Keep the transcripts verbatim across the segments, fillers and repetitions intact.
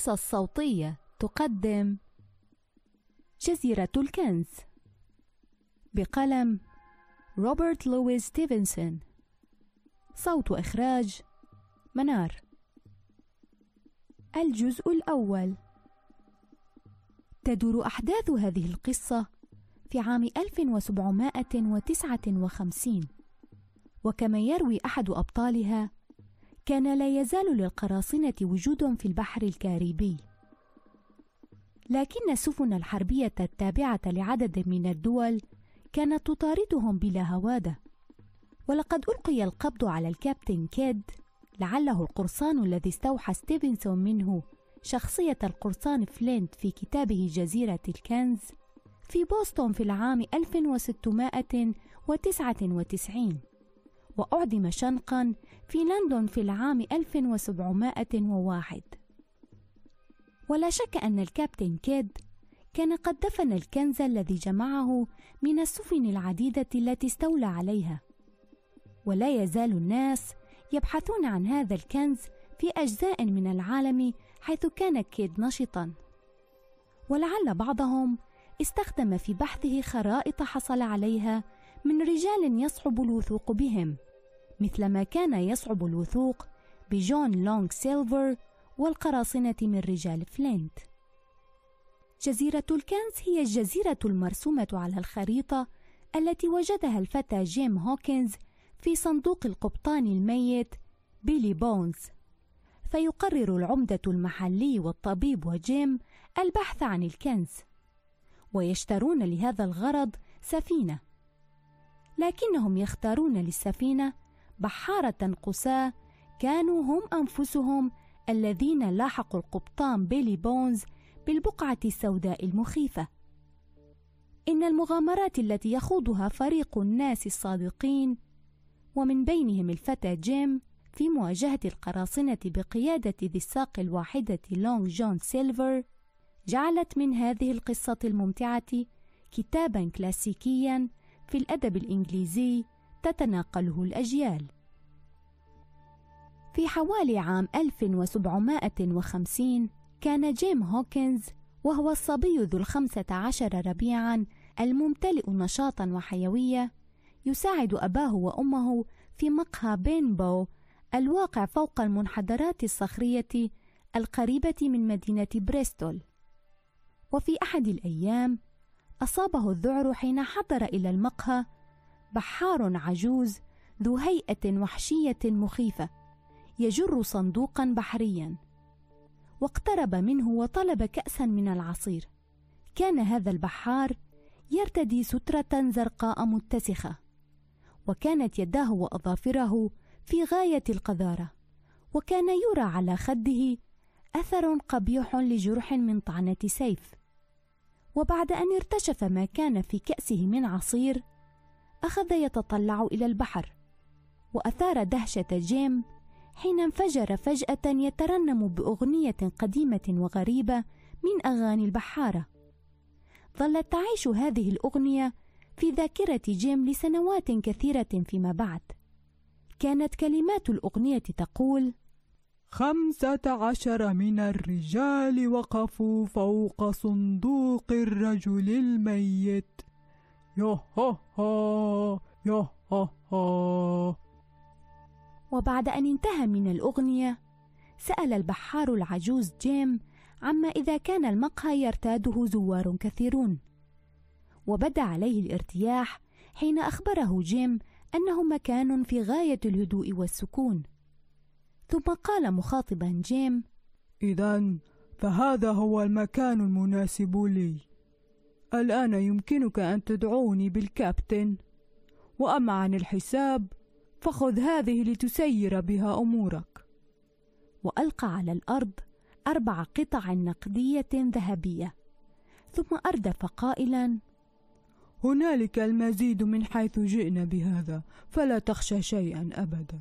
قصص صوتية تقدم جزيرة الكنز بقلم روبرت لويس ستيفنسون. صوت وإخراج منار. الجزء الأول. تدور أحداث هذه القصة في عام ألف وسبعمائة وتسعة وخمسين، وكما يروي أحد أبطالها، كان لا يزال للقراصنة وجود في البحر الكاريبي، لكن السفن الحربية التابعة لعدد من الدول كانت تطاردهم بلا هوادة. ولقد ألقي القبض على الكابتن كيد، لعله القرصان الذي استوحى ستيفنسون منه شخصية القرصان فلينت في كتابه جزيرة الكنز، في بوسطن في العام ألف وستمائة وتسعة وتسعين، وأعدم شنقا في لندن في العام ألف وسبعمائة وواحد. ولا شك أن الكابتن كيد كان قد دفن الكنز الذي جمعه من السفن العديدة التي استولى عليها، ولا يزال الناس يبحثون عن هذا الكنز في أجزاء من العالم حيث كان كيد نشطا، ولعل بعضهم استخدم في بحثه خرائط حصل عليها من رجال يصعب الوثوق بهم، مثلما كان يصعب الوثوق بجون لونغ سيلفر والقراصنة من رجال فلينت. جزيرة الكنز هي الجزيرة المرسومة على الخريطة التي وجدها الفتى جيم هوكنز في صندوق القبطان الميت بيلي بونز. فيقرر العمدة المحلي والطبيب وجيم البحث عن الكنز، ويشترون لهذا الغرض سفينة، لكنهم يختارون للسفينة بحارة قساة كانوا هم أنفسهم الذين لاحقوا القبطان بيلي بونز بالبقعة السوداء المخيفة. إن المغامرات التي يخوضها فريق الناس الصادقين، ومن بينهم الفتى جيم، في مواجهة القراصنة بقيادة ذي الساق الواحدة لونغ جون سيلفر، جعلت من هذه القصة الممتعة كتابا كلاسيكيا في الأدب الإنجليزي تتناقله الأجيال. في حوالي عام ألف وسبعمائة وخمسين كان جيم هوكنز، وهو الصبي ذو الخمسة عشر ربيعا الممتلئ نشاطا وحيوية، يساعد أباه وأمه في مقهى بينبو الواقع فوق المنحدرات الصخرية القريبة من مدينة بريستول. وفي أحد الأيام أصابه الذعر حين حضر إلى المقهى بحار عجوز ذو هيئة وحشية مخيفة يجر صندوقا بحريا، واقترب منه وطلب كأسا من العصير. كان هذا البحار يرتدي سترة زرقاء متسخة، وكانت يداه وأظافره في غاية القذارة، وكان يرى على خده أثر قبيح لجرح من طعنة سيف. وبعد أن ارتشف ما كان في كأسه من عصير، أخذ يتطلع إلى البحر، وأثار دهشة جيم حين انفجر فجأة يترنم بأغنية قديمة وغريبة من أغاني البحارة. ظلت تعيش هذه الأغنية في ذاكرة جيم لسنوات كثيرة فيما بعد. كانت كلمات الأغنية تقول: خمسة عشر من الرجال وقفوا فوق صندوق الرجل الميت، يو هو هو يو هو هو. وبعد أن انتهى من الأغنية، سأل البحار العجوز جيم عما إذا كان المقهى يرتاده زوار كثيرون، وبدا عليه الارتياح حين أخبره جيم أنه مكان في غاية الهدوء والسكون. ثم قال مخاطبا جيم: إذن فهذا هو المكان المناسب لي. الآن يمكنك أن تدعوني بالكابتن، وأما عن الحساب فخذ هذه لتسير بها أمورك. وألقى على الأرض أربع قطع نقدية ذهبية، ثم أردف قائلا: هنالك المزيد من حيث جئنا بهذا، فلا تخشى شيئا أبدا.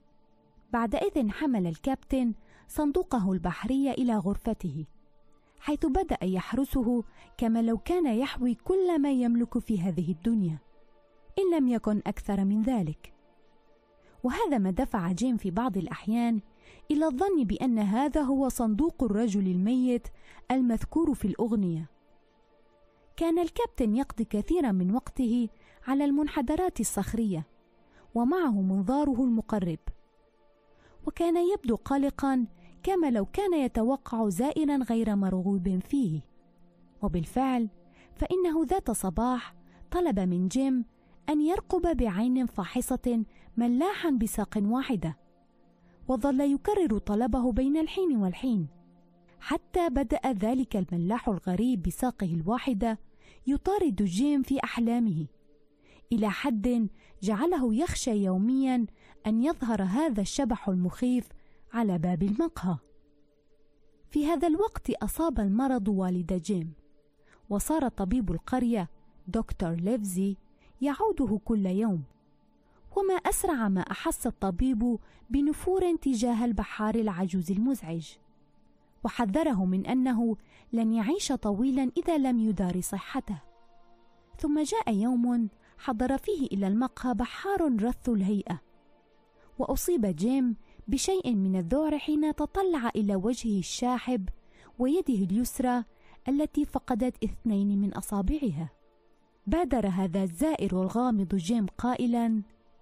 بعدئذ حمل الكابتن صندوقه البحري إلى غرفته، حيث بدأ يحرسه كما لو كان يحوي كل ما يملك في هذه الدنيا، إن لم يكن أكثر من ذلك. وهذا ما دفع جيم في بعض الأحيان إلى الظن بأن هذا هو صندوق الرجل الميت المذكور في الأغنية. كان الكابتن يقضي كثيرا من وقته على المنحدرات الصخرية ومعه منظاره المقرب، وكان يبدو قلقا كما لو كان يتوقع زائرا غير مرغوب فيه. وبالفعل فإنه ذات صباح طلب من جيم أن يرقب بعين فاحصة ملاحا بساق واحدة، وظل يكرر طلبه بين الحين والحين، حتى بدأ ذلك الملاح الغريب بساقه الواحدة يطارد جيم في أحلامه، إلى حد جعله يخشى يوميا أن يظهر هذا الشبح المخيف على باب المقهى. في هذا الوقت أصاب المرض والد جيم، وصار طبيب القرية دكتور ليفزي يعوده كل يوم. وما أسرع ما أحس الطبيب بنفور تجاه البحار العجوز المزعج، وحذره من أنه لن يعيش طويلا إذا لم يدار صحته. ثم جاء يوم حضر فيه إلى المقهى بحار رث الهيئة، وأصيب جيم بشيء من الذعر حين تطلع إلى وجهه الشاحب ويده اليسرى التي فقدت اثنين من أصابعها. بادر هذا الزائر الغامض جيم قائلا: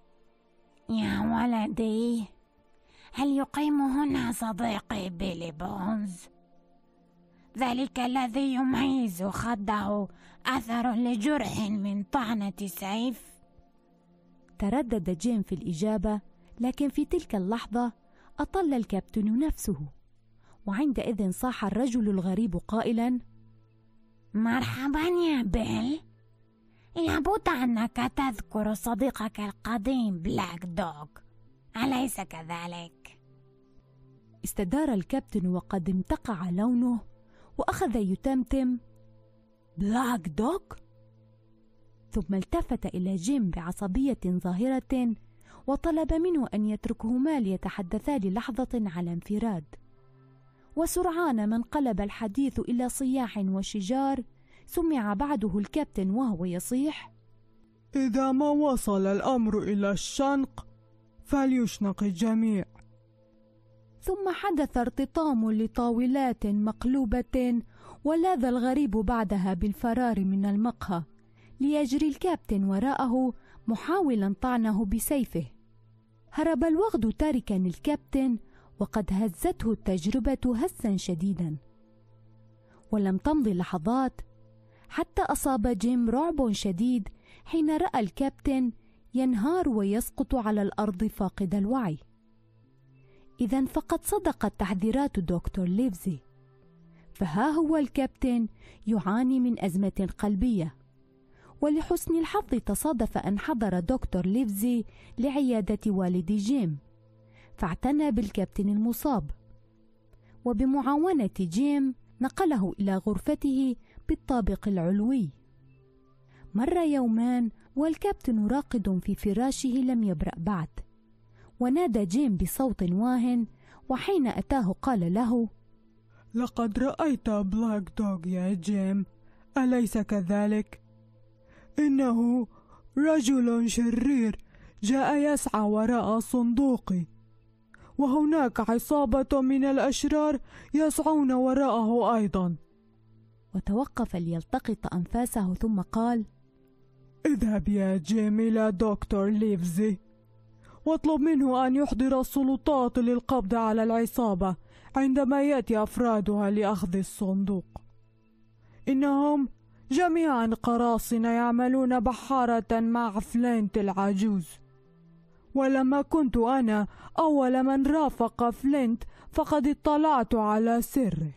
يا ولدي، هل يقيم هنا صديقي بيلي بونز؟ ذلك الذي يميز خده أثر لجرح من طعنة سيف. تردد جيم في الإجابة، لكن في تلك اللحظة أطل الكابتن نفسه، وعندئذ صاح الرجل الغريب قائلا: مرحبا يا بيل، لابد أنك تذكر صديقك القديم بلاك دوغ، أليس كذلك؟ استدار الكابتن وقد امتقع لونه، وأخذ يتمتم: بلاك دوغ؟ ثم التفت إلى جيم بعصبية ظاهرة وطلب منه أن يتركهما ليتحدثا للحظة على انفراد. وسرعان ما انقلب الحديث إلى صياح وشجار. سمع بعده الكابتن وهو يصيح: إذا ما وصل الأمر إلى الشنق فليشنق الجميع. ثم حدث ارتطام لطاولات مقلوبة، ولاذ الغريب بعدها بالفرار من المقهى، ليجري الكابتن وراءه محاولا طعنه بسيفه. هرب الوغد تاركا الكابتن، وقد هزته التجربة هزا شديدا. ولم تمض لحظات حتى أصاب جيم رعب شديد حين رأى الكابتن ينهار ويسقط على الأرض فاقد الوعي. إذن فقد صدقت تحذيرات دكتور ليفزي، فها هو الكابتن يعاني من أزمة قلبية. ولحسن الحظ تصادف أن حضر دكتور ليفزي لعيادة والد جيم، فاعتنى بالكابتن المصاب، وبمعاونة جيم نقله إلى غرفته بالطابق العلوي. مر يومان والكابتن راقد في فراشه لم يبرأ بعد، ونادى جيم بصوت واهٍ، وحين أتاه قال له: لقد رأيت بلاك دوغ يا جيم، أليس كذلك؟ إنه رجل شرير جاء يسعى وراء صندوقي، وهناك عصابة من الأشرار يسعون وراءه أيضا. وتوقف ليلتقط أنفاسه ثم قال: اذهب يا جيم إلى دكتور ليفزي واطلب منه أن يحضر السلطات للقبض على العصابة عندما يأتي أفرادها لأخذ الصندوق. إنهم جميعا قراصنة يعملون بحارة مع فلينت العجوز، ولما كنت أنا أول من رافق فلينت فقد اطلعت على سره،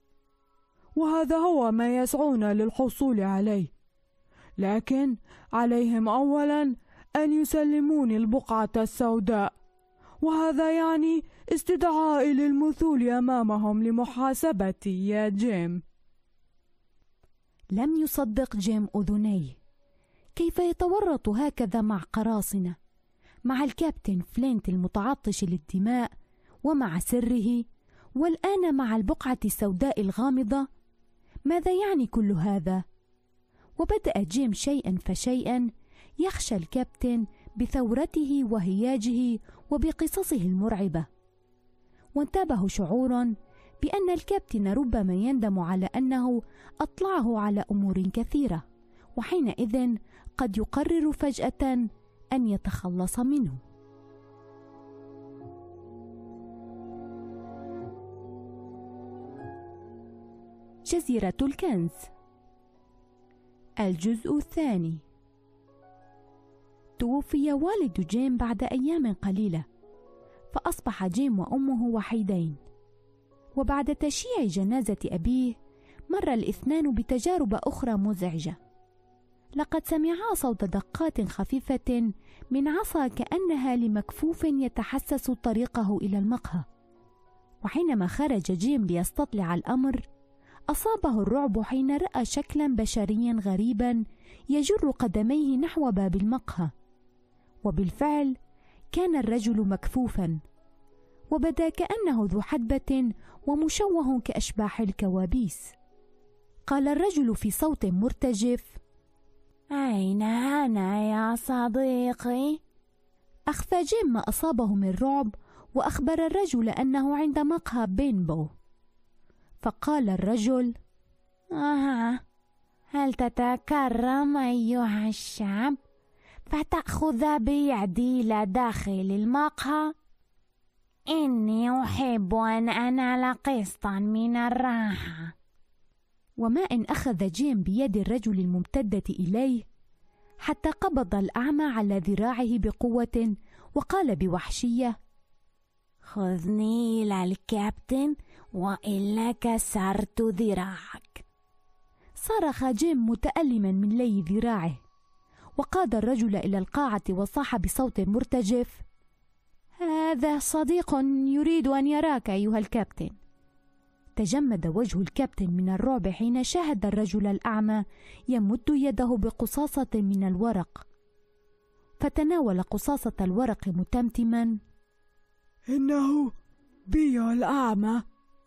وهذا هو ما يسعون للحصول عليه. لكن عليهم أولا أن يسلموني البقعة السوداء، وهذا يعني استدعائي للمثول أمامهم لمحاسبتي يا جيم. لم يصدق جيم أذنيه. كيف يتورط هكذا مع قراصنة، مع الكابتن فلينت المتعطش للدماء، ومع سره، والآن مع البقعة السوداء الغامضة؟ ماذا يعني كل هذا؟ وبدأ جيم شيئا فشيئا يخشى الكابتن بثورته وهياجه وبقصصه المرعبة. وانتابه شعور بأن الكابتن ربما يندم على أنه أطلعه على أمور كثيرة، وحينئذ قد يقرر فجأة أن يتخلص منه. جزيرة الكنز. الجزء الثاني. توفي والد جيم بعد أيام قليلة، فأصبح جيم وأمه وحيدين. وبعد تشييع جنازة أبيه مر الاثنان بتجارب أخرى مزعجة. لقد سمعا صوت دقات خفيفة من عصا كأنها لمكفوف يتحسس طريقه إلى المقهى، وحينما خرج جيم ليستطلع الأمر أصابه الرعب حين رأى شكلا بشريا غريبا يجر قدميه نحو باب المقهى، وبالفعل كان الرجل مكفوفا، وبدا كأنه ذو حدبة ومشوه كأشباح الكوابيس. قال الرجل في صوت مرتجف: أين أنا يا صديقي؟ أخفى جيم ما أصابه من رعب وأخبر الرجل أنه عند مقهى بينبو. فقال الرجل: آه، هل تتكرم أيها الشاب فتأخذ بيدي إلى داخل المقهى؟ إني أحب أن أنال قسطا من الراحة. وما إن أخذ جيم بيد الرجل الممتدة إليه حتى قبض الأعمى على ذراعه بقوة وقال بوحشية: خذني إلى الكابتن وإلا كسرت ذراعك. صرخ جيم متألما من لي ذراعه، وقاد الرجل إلى القاعة وصاح بصوت مرتجف: هذا صديق يريد أن يراك أيها الكابتن. تجمد وجه الكابتن من الرعب حين شاهد الرجل الأعمى يمد يده بقصاصة من الورق، فتناول قصاصة الورق متمتما: إنه بيو الأعمى.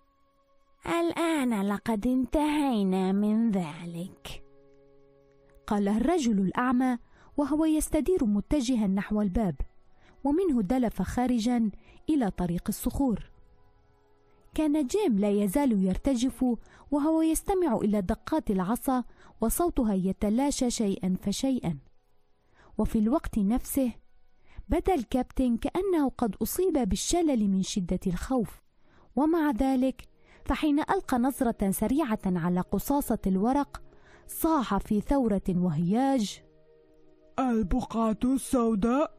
الآن لقد انتهينا من ذلك، قال الرجل الأعمى وهو يستدير متجها نحو الباب، ومنه دلف خارجا إلى طريق الصخور. كان جيم لا يزال يرتجف وهو يستمع إلى دقات العصا وصوتها يتلاشى شيئا فشيئا. وفي الوقت نفسه بدا الكابتن كأنه قد أصيب بالشلل من شدة الخوف، ومع ذلك فحين ألقى نظرة سريعة على قصاصة الورق صاح في ثورة وهياج: البقعة السوداء،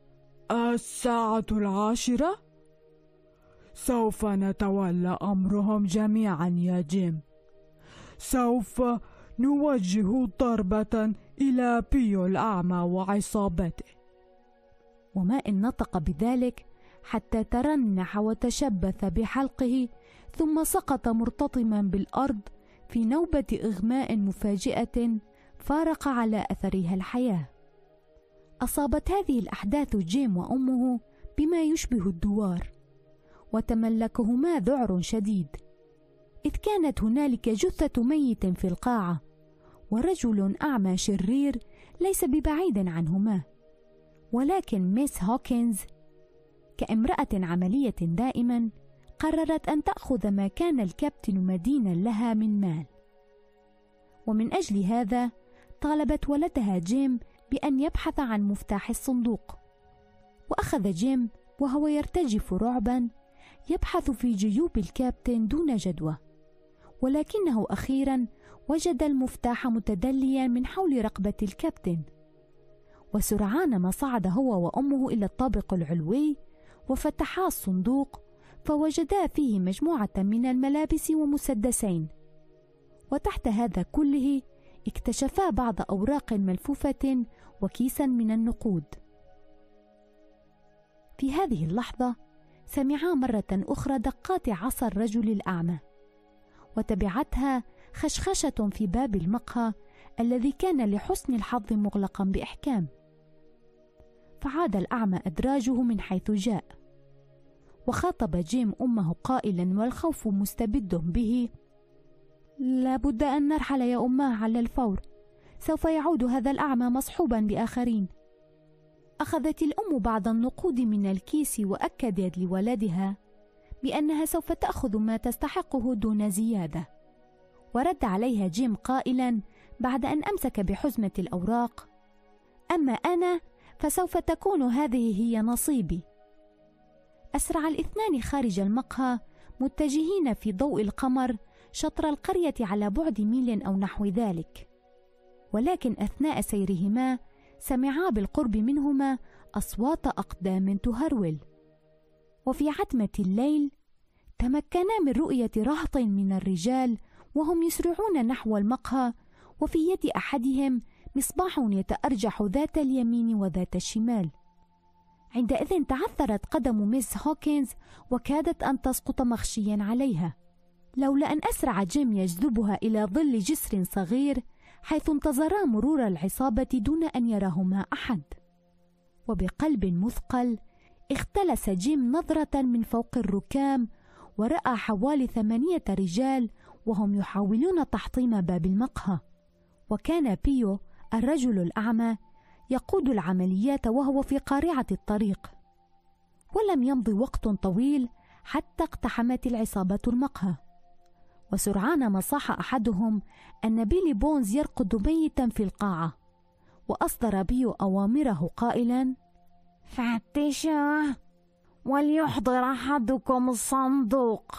الساعة العاشرة، سوف نتولى أمرهم جميعا يا جيم. سوف نوجه ضربة إلى بيو الأعمى وعصابته. وما إن نطق بذلك حتى ترنح وتشبث بحلقه، ثم سقط مرتطما بالأرض في نوبة إغماء مفاجئة فارق على أثرها الحياة. أصابت هذه الأحداث جيم وأمه بما يشبه الدوار، وتملكهما ذعر شديد، إذ كانت هنالك جثة ميت في القاعة، ورجل أعمى شرير ليس ببعيد عنهما. ولكن ميس هوكنز كامرأة عملية دائما قررت أن تأخذ ما كان الكابتن مدينا لها من مال، ومن أجل هذا طالبت ولدها جيم بأن يبحث عن مفتاح الصندوق. وأخذ جيم وهو يرتجف رعبا يبحث في جيوب الكابتن دون جدوى، ولكنه أخيرا وجد المفتاح متدليا من حول رقبة الكابتن. وسرعان ما صعد هو وأمه إلى الطابق العلوي وفتحا الصندوق، فوجدا فيه مجموعة من الملابس ومسدسين، وتحت هذا كله اكتشفا بعض أوراق ملفوفة وكيسا من النقود. في هذه اللحظة سمعا مرة أخرى دقات عصا الرجل الأعمى، وتبعتها خشخشة في باب المقهى الذي كان لحسن الحظ مغلقا بإحكام. فعاد الأعمى أدراجه من حيث جاء، وخاطب جيم أمه قائلا والخوف مستبد به: لابد أن نرحل يا أماه على الفور، سوف يعود هذا الأعمى مصحوبا بآخرين. أخذت الأم بعض النقود من الكيس وأكدت لولدها بأنها سوف تأخذ ما تستحقه دون زيادة. ورد عليها جيم قائلا بعد أن أمسك بحزمة الأوراق: أما أنا فسوف تكون هذه هي نصيبي. أسرع الاثنان خارج المقهى متجهين في ضوء القمر شطر القرية على بعد ميل أو نحو ذلك، ولكن أثناء سيرهما سمعا بالقرب منهما أصوات أقدام تهرول. وفي عتمة الليل تمكنا من رؤية رهط من الرجال وهم يسرعون نحو المقهى، وفي يد أحدهم مصباح يتأرجح ذات اليمين وذات الشمال. عندئذ تعثرت قدم ميس هوكنز وكادت أن تسقط مغشيا عليها، لولا أن أسرع جيم يجذبها إلى ظل جسر صغير حيث انتظرا مرور العصابة دون أن يراهما أحد. وبقلب مثقل اختلس جيم نظرة من فوق الركام ورأى حوالي ثمانية رجال وهم يحاولون تحطيم باب المقهى، وكان بيو الرجل الأعمى يقود العمليات وهو في قارعة الطريق. ولم يمض وقت طويل حتى اقتحمت العصابة المقهى، وسرعان ما صاح أحدهم أن بيلي بونز يرقد ميتا في القاعة، وأصدر بيو أوامره قائلا: فتشوه وليحضر أحدكم الصندوق.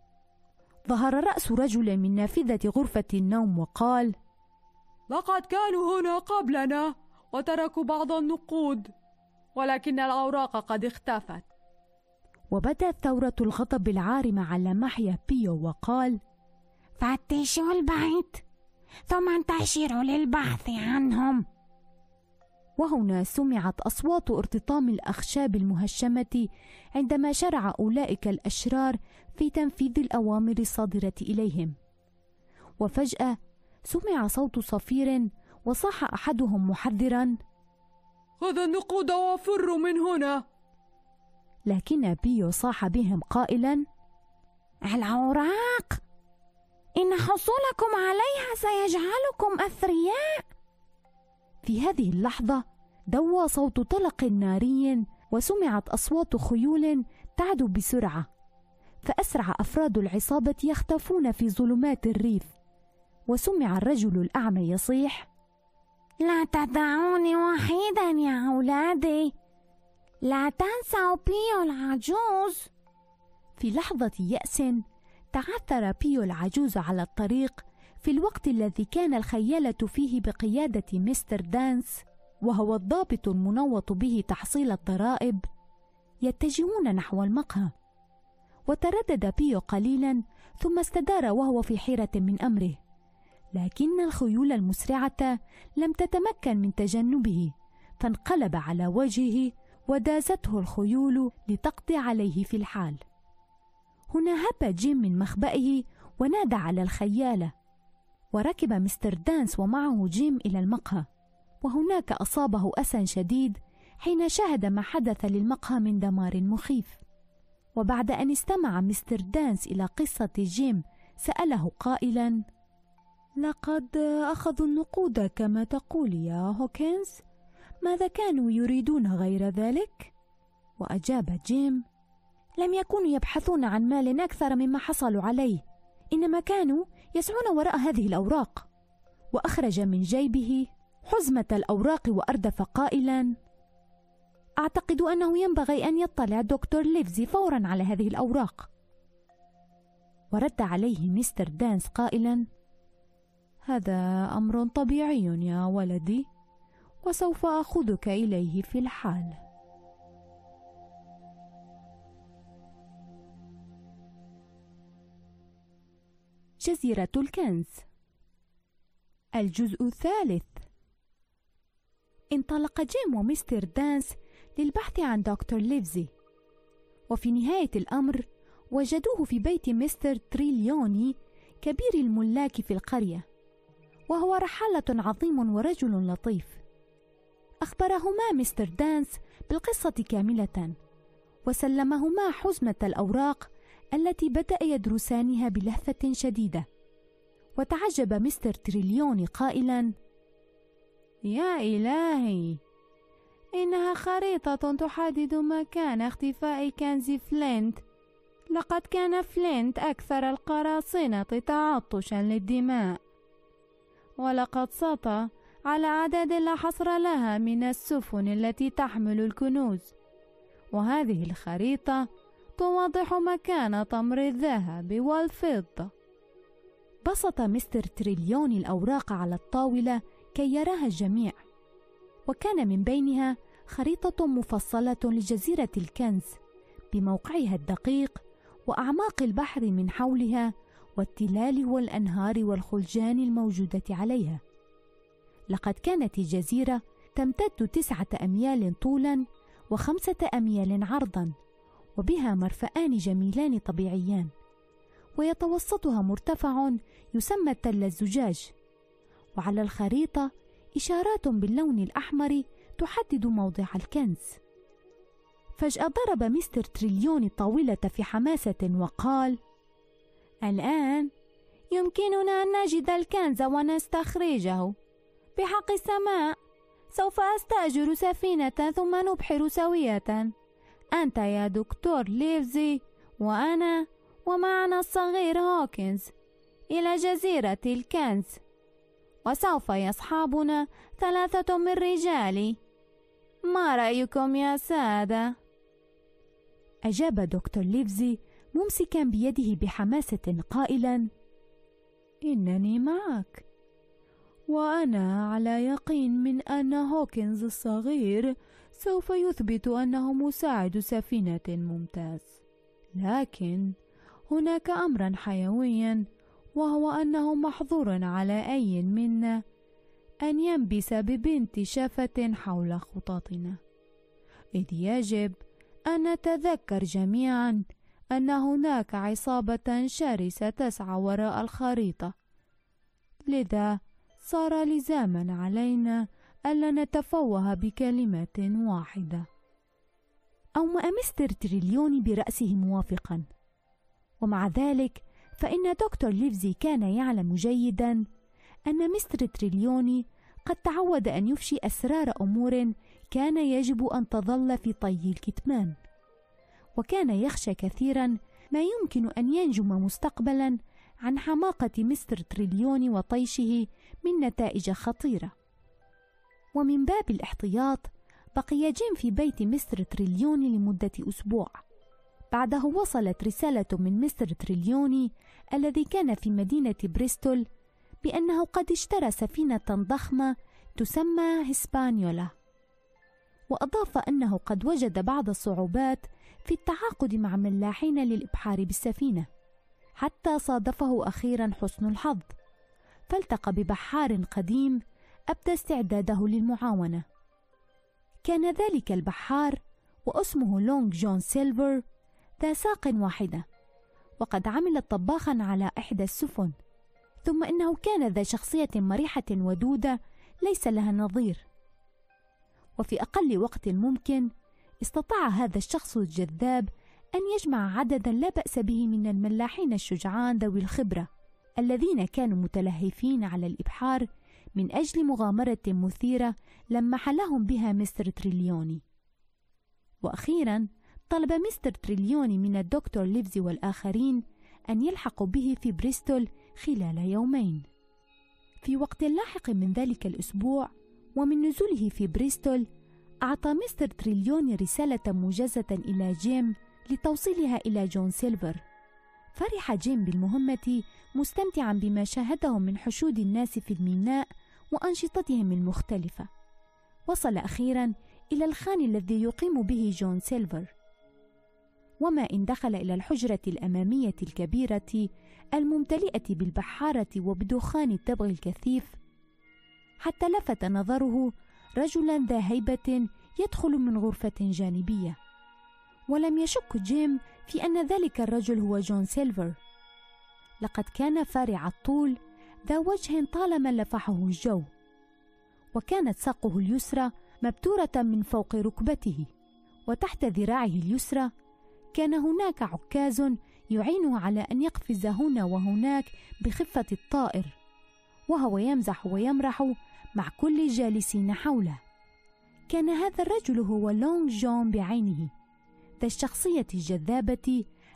ظهر رأس رجل من نافذة غرفة النوم وقال: لقد كانوا هنا قبلنا وتركوا بعض النقود، ولكن الأوراق قد اختفت. وبدأت ثورة الغضب العارمة على محيا بيو وقال: فتشوا البيت ثم انتشروا للبحث عنهم. وهنا سمعت أصوات ارتطام الأخشاب المهشمة عندما شرع أولئك الأشرار في تنفيذ الأوامر الصادرة إليهم. وفجأة سمع صوت صفير وصاح أحدهم محذرا: خذ النقود وفروا من هنا. لكن بيو صاح بهم قائلا: الأوراق إن حصولكم عليها سيجعلكم أثرياء. في هذه اللحظة دوى صوت طلق ناري وسمعت أصوات خيول تعدو بسرعة، فأسرع أفراد العصابة يختفون في ظلمات الريف. وسمع الرجل الأعمى يصيح: لا تدعوني وحيدا يا أولادي، لا تنسوا بيو العجوز. في لحظة يأس تعثر بيو العجوز على الطريق في الوقت الذي كان الخيالة فيه بقيادة مستر دانس، وهو الضابط المنوط به تحصيل الضرائب، يتجهون نحو المقهى. وتردد بيو قليلا ثم استدار وهو في حيرة من أمره، لكن الخيول المسرعة لم تتمكن من تجنبه، فانقلب على وجهه ودازته الخيول لتقضي عليه في الحال. هنا هب جيم من مخبئه ونادى على الخيالة، وركب مستر دانس ومعه جيم إلى المقهى. وهناك أصابه أسى شديد حين شاهد ما حدث للمقهى من دمار مخيف. وبعد أن استمع مستر دانس إلى قصة جيم سأله قائلا: لقد أخذوا النقود كما تقول يا هوكنز، ماذا كانوا يريدون غير ذلك؟ وأجاب جيم: لم يكونوا يبحثون عن مال أكثر مما حصلوا عليه، إنما كانوا يسعون وراء هذه الأوراق. وأخرج من جيبه حزمة الأوراق وأردف قائلا: أعتقد أنه ينبغي أن يطلع دكتور ليفزي فورا على هذه الأوراق. ورد عليه مستر دانس قائلا: هذا أمر طبيعي يا ولدي، وسوف أخذك إليه في الحال. جزيرة الكنز، الجزء الثالث. انطلق جيم ومستر دانس للبحث عن دكتور ليفزي، وفي نهاية الأمر وجدوه في بيت مستر تريليوني كبير الملاك في القرية، وهو رحالة عظيم ورجل لطيف. أخبرهما مستر دانس بالقصة كاملة، وسلمهما حزمة الأوراق التي بدأ يدرسانها بلهفة شديدة. وتعجب مستر تريليوني قائلا: يا إلهي، إنها خريطة تحدد مكان اختفاء كنز فلينت، لقد كان فلينت أكثر القراصنة تعطشا للدماء، ولقد سطى على عدد لا حصر لها من السفن التي تحمل الكنوز، وهذه الخريطة توضح مكان تمر الذهب والفضة. بسط مستر تريليوني الأوراق على الطاولة كي يراها الجميع، وكان من بينها خريطة مفصلة لجزيرة الكنز بموقعها الدقيق وأعماق البحر من حولها والتلال والأنهار والخلجان الموجودة عليها. لقد كانت الجزيرة تمتد تسعة أميال طولا وخمسة أميال عرضا، وبها مرفأان جميلان طبيعيان، ويتوسطها مرتفع يسمى تل الزجاج، وعلى الخريطة إشارات باللون الأحمر تحدد موضع الكنز. فجأة ضرب مستر تريليوني الطاولة في حماسة وقال: الآن يمكننا أن نجد الكنز ونستخرجه. بحق السماء سوف أستأجر سفينة ثم نبحر سوية، أنت يا دكتور ليفزي وأنا ومعنا الصغير هوكنز، إلى جزيرة الكنز، وسوف يصحبنا ثلاثة من رجالي. ما رأيكم يا سادة؟ أجاب دكتور ليفزي ممسكا بيده بحماسة قائلا: إنني معك، وأنا على يقين من أن هوكنز الصغير سوف يثبت أنه مساعد سفينة ممتاز، لكن هناك أمرا حيويا، وهو أنه محظور على أي منا أن ينبس ببنت شفة حول خططنا، إذ يجب أن نتذكر جميعا أن هناك عصابة شرسة تسعى وراء الخريطة، لذا صار لزاما علينا ألا نتفوه بكلمة واحدة. أومأ مستر تريليوني برأسه موافقا، ومع ذلك فإن دكتور ليفزي كان يعلم جيدا أن مستر تريليوني قد تعود أن يفشي أسرار أمور كان يجب أن تظل في طي الكتمان، وكان يخشى كثيرا ما يمكن أن ينجم مستقبلا عن حماقة مستر تريليوني وطيشه من نتائج خطيرة. ومن باب الاحتياط بقي جيم في بيت مستر تريليوني لمدة أسبوع. بعده وصلت رسالة من مستر تريليوني الذي كان في مدينة بريستول بأنه قد اشترى سفينة ضخمة تسمى هسبانيولا، وأضاف أنه قد وجد بعض الصعوبات في التعاقد مع ملاحين للإبحار بالسفينة، حتى صادفه أخيرا حسن الحظ، فالتقى ببحار قديم أبدى استعداده للمعاونة. كان ذلك البحار واسمه لونغ جون سيلفر ذا ساق واحدة، وقد عمل طباخا على إحدى السفن، ثم إنه كان ذا شخصية مرحة ودودة ليس لها نظير. وفي أقل وقت ممكن استطاع هذا الشخص الجذاب أن يجمع عددا لا بأس به من الملاحين الشجعان ذوي الخبرة الذين كانوا متلهفين على الإبحار من أجل مغامرة مثيرة لمح لهم بها مستر تريليوني. وأخيرا طلب مستر تريليوني من الدكتور ليفزي والآخرين أن يلحقوا به في بريستول خلال يومين. في وقت لاحق من ذلك الأسبوع ومن نزوله في بريستول، أعطى مستر تريليوني رسالة موجزة إلى جيم لتوصيلها إلى جون سيلفر. فرح جيم بالمهمة مستمتعا بما شاهده من حشود الناس في الميناء وأنشطتهم المختلفة. وصل أخيرا إلى الخان الذي يقيم به جون سيلفر، وما إن دخل إلى الحجرة الأمامية الكبيرة الممتلئة بالبحارة وبدخان التبغ الكثيف، حتى لفت نظره رجلا ذا هيبة يدخل من غرفة جانبية، ولم يشك جيم في أن ذلك الرجل هو جون سيلفر. لقد كان فارع الطول ذا وجه طالما لفحه الجو، وكانت ساقه اليسرى مبتورة من فوق ركبته، وتحت ذراعه اليسرى كان هناك عكاز يعينه على أن يقفز هنا وهناك بخفة الطائر، وهو يمزح ويمرح مع كل الجالسين حوله. كان هذا الرجل هو لونغ جون بعينه، ذا الشخصية الجذابة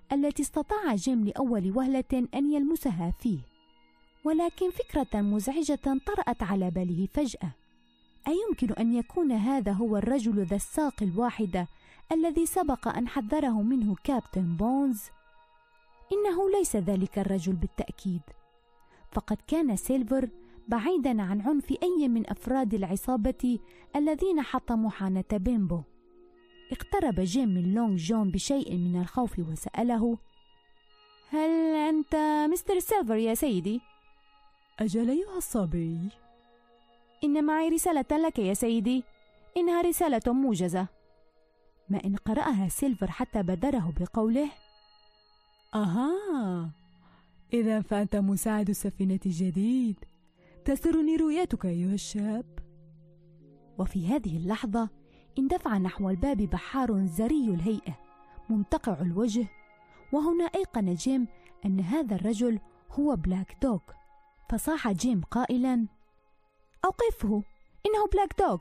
التي استطاع جيم لأول وهلة أن يلمسها فيه، ولكن فكرة مزعجة طرأت على باله فجأة. أيمكن أن يكون هذا هو الرجل ذا الساق الواحدة الذي سبق أن حذره منه كابتن بونز؟ إنه ليس ذلك الرجل بالتأكيد، فقد كان سيلفر بعيدا عن عنف أي من أفراد العصابة الذين حطموا حانة بيمبو. اقترب جيم من لونج جون بشيء من الخوف وسأله: هل أنت مستر سيلفر يا سيدي؟ أجل أيها الصبي، إن معي رسالة لك يا سيدي، إنها رسالة موجزة. ما إن قرأها سيلفر حتى بادره بقوله: أها، إذا فأنت مساعد السفينة الجديد، تسرني رؤيتك أيها الشاب. وفي هذه اللحظة اندفع نحو الباب بحار زري الهيئة ممتقع الوجه، وهنا أيقن جيم أن هذا الرجل هو بلاك دوغ، فصاح جيم قائلا: أوقفه، إنه بلاك دوغ.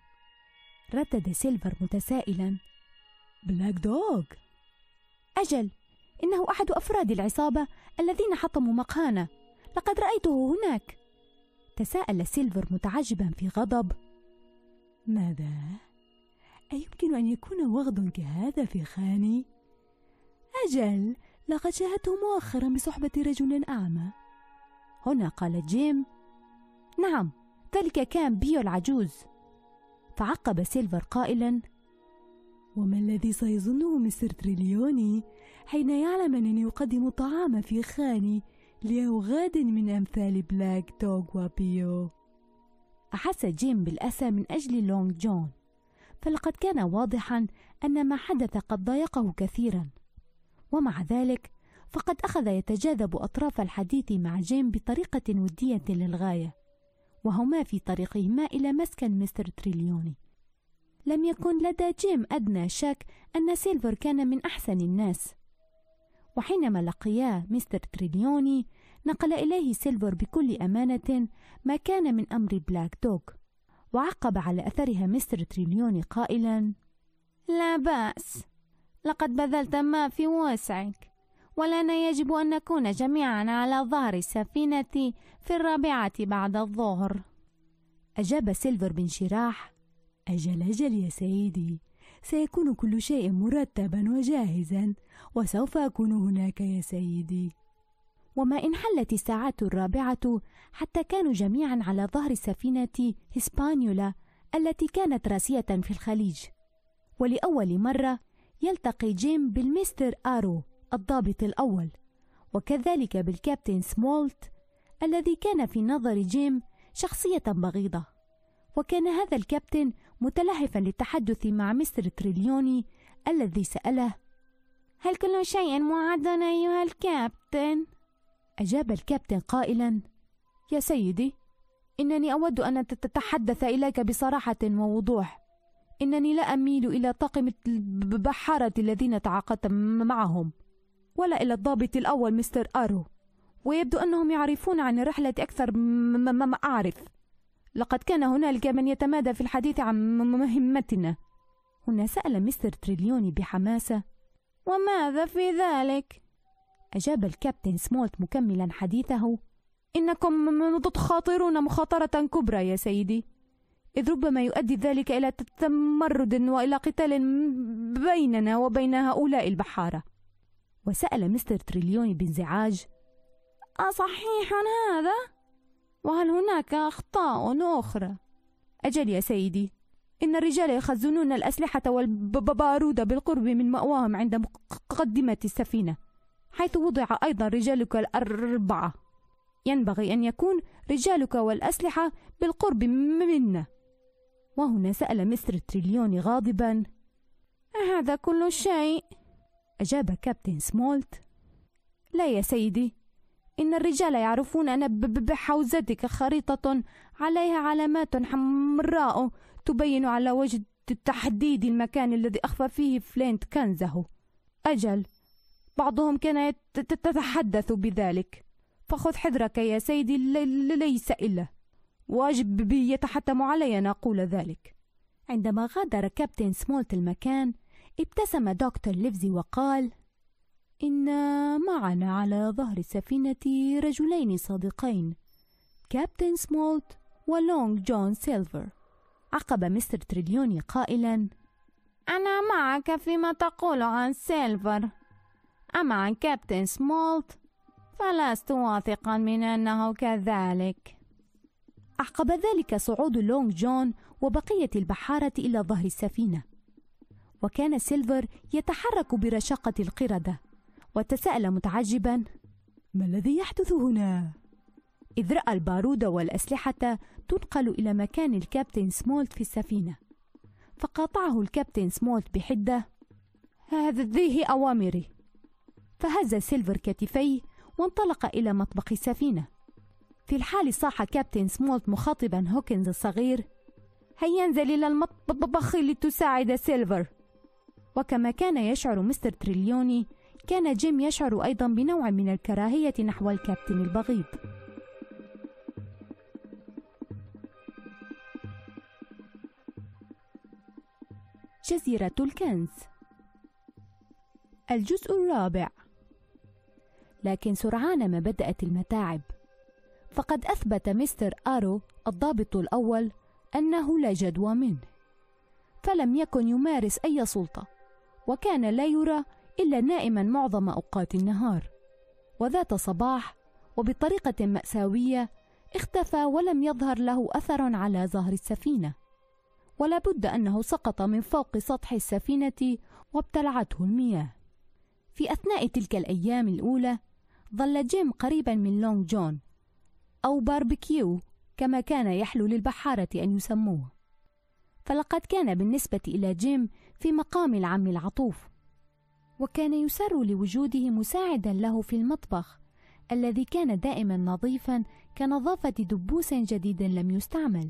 ردد سيلفر متسائلا: بلاك دوغ؟ أجل، إنه أحد أفراد العصابة الذين حطموا مقهانا، لقد رأيته هناك. تساءل سيلفر متعجبا في غضب: ماذا؟ أيمكن أن يكون وغد كهذا في خاني؟ أجل، لقد شاهدته مؤخرا بصحبة رجل أعمى. هنا قال جيم: نعم، ذلك كان بيو العجوز. فعقب سيلفر قائلا: وما الذي سيظنه مستر تريليوني حين يعلم أنني أقدم الطعام في خاني لأوغاد من أمثال بلاك دوغ وبيو؟ أحس جيم بالأسى من أجل لونج جون، فلقد كان واضحا أن ما حدث قد ضايقه كثيرا، ومع ذلك فقد أخذ يتجاذب أطراف الحديث مع جيم بطريقة ودية للغاية، وهما في طريقهما إلى مسكن مستر تريليوني. لم يكن لدى جيم أدنى شك أن سيلفر كان من أحسن الناس، وحينما لقياه مستر تريليوني نقل إليه سيلفر بكل أمانة ما كان من أمر بلاك دوغ، وعقب على أثرها مستر تريليوني قائلا: لا بأس، لقد بذلت ما في وسعك، ولنا يجب أن نكون جميعا على ظهر السفينة في الرابعة بعد الظهر. أجاب سيلفر بانشراح: أجل أجل يا سيدي، سيكون كل شيء مرتبا وجاهزا، وسوف أكون هناك يا سيدي. وما إن حلت الساعات الرابعة حتى كانوا جميعا على ظهر سفينة هسبانيولا التي كانت راسية في الخليج، ولأول مرة يلتقي جيم بالمستر آرو الضابط الأول، وكذلك بالكابتن سمولت الذي كان في نظر جيم شخصية بغيضة. وكان هذا الكابتن متلهفا للتحدث مع مستر تريليوني الذي سأله: هل كل شيء معد أيها الكابتن؟ أجاب الكابتن قائلا: يا سيدي، إنني أود أن أتحدث إليك بصراحة ووضوح. إنني لا أميل إلى طاقم البحارة الذين تعاقدت معهم، ولا إلى الضابط الأول مستر آرو، ويبدو أنهم يعرفون عن الرحلة أكثر مما أعرف. لقد كان هنالك من يتمادى في الحديث عن مهمتنا. هنا سأل مستر تريليوني بحماسة: وماذا في ذلك؟ أجاب الكابتن سمولت مكملا حديثه: إنكم تخاطرون مخاطرة كبرى يا سيدي، إذ ربما يؤدي ذلك إلى تمرد وإلى قتال بيننا وبين هؤلاء البحارة. وسأل مستر تريليوني بانزعاج: أصحيح هذا؟ وهل هناك أخطاء أخرى؟ أجل يا سيدي، إن الرجال يخزنون الأسلحة والبارود بالقرب من مأواهم عند مقدمة السفينة، حيث وضع أيضا رجالك الأربعة. ينبغي أن يكون رجالك والأسلحة بالقرب منا. وهنا سأل مستر تريليوني غاضبا: هذا كل شيء؟ أجاب كابتن سمولت: لا يا سيدي، إن الرجال يعرفون أن بحوزتك خريطة عليها علامات حمراء تبين على وجه تحديد المكان الذي أخفى فيه فلينت كنزه. أجل، بعضهم كان يتحدث بذلك، فخذ حذرك يا سيدي، ليس إلا واجب يتحتم علي أن أقول ذلك. عندما غادر كابتن سمولت المكان ابتسم دكتور ليفزي وقال: إن معنا على ظهر السفينة رجلين صادقين، كابتن سمولت ولونج جون سيلفر. عقب مستر تريليوني قائلا: أنا معك فيما تقول عن سيلفر، أما عن كابتن سمولت فلست واثقا من أنه كذلك. عقب ذلك صعود لونج جون وبقية البحارة إلى ظهر السفينة، وكان سيلفر يتحرك برشاقة القردة، وتساءل متعجبا: ما الذي يحدث هنا؟ إذ رأى البارود والأسلحة تنقل إلى مكان الكابتن سمولت في السفينة، فقاطعه الكابتن سمولت بحدة: هذه أوامري. فهز سيلفر كتفيه وانطلق إلى مطبخ السفينة. في الحال صاح كابتن سمولت مخاطبا هوكنز الصغير: هيا انزل إلى المطبخ لتساعد سيلفر. وكما كان يشعر مستر تريليوني، كان جيم يشعر أيضا بنوع من الكراهية نحو الكابتن البغيض. جزيرة الكنز، الجزء الرابع. لكن سرعان ما بدأت المتاعب، فقد أثبت مستر آرو الضابط الأول أنه لا جدوى منه، فلم يكن يمارس أي سلطة، وكان لا يرى إلا نائما معظم أوقات النهار. وذات صباح وبطريقة مأساوية اختفى ولم يظهر له أثر على ظهر السفينة، ولا بد أنه سقط من فوق سطح السفينة وابتلعته المياه. في أثناء تلك الأيام الأولى ظل جيم قريبا من لونج جون، أو باربيكيو كما كان يحلو للبحارة أن يسموه، فلقد كان بالنسبة إلى جيم في مقام العم العطوف، وكان يسر لوجوده مساعدا له في المطبخ الذي كان دائما نظيفا كنظافة دبوس جديد لم يستعمل.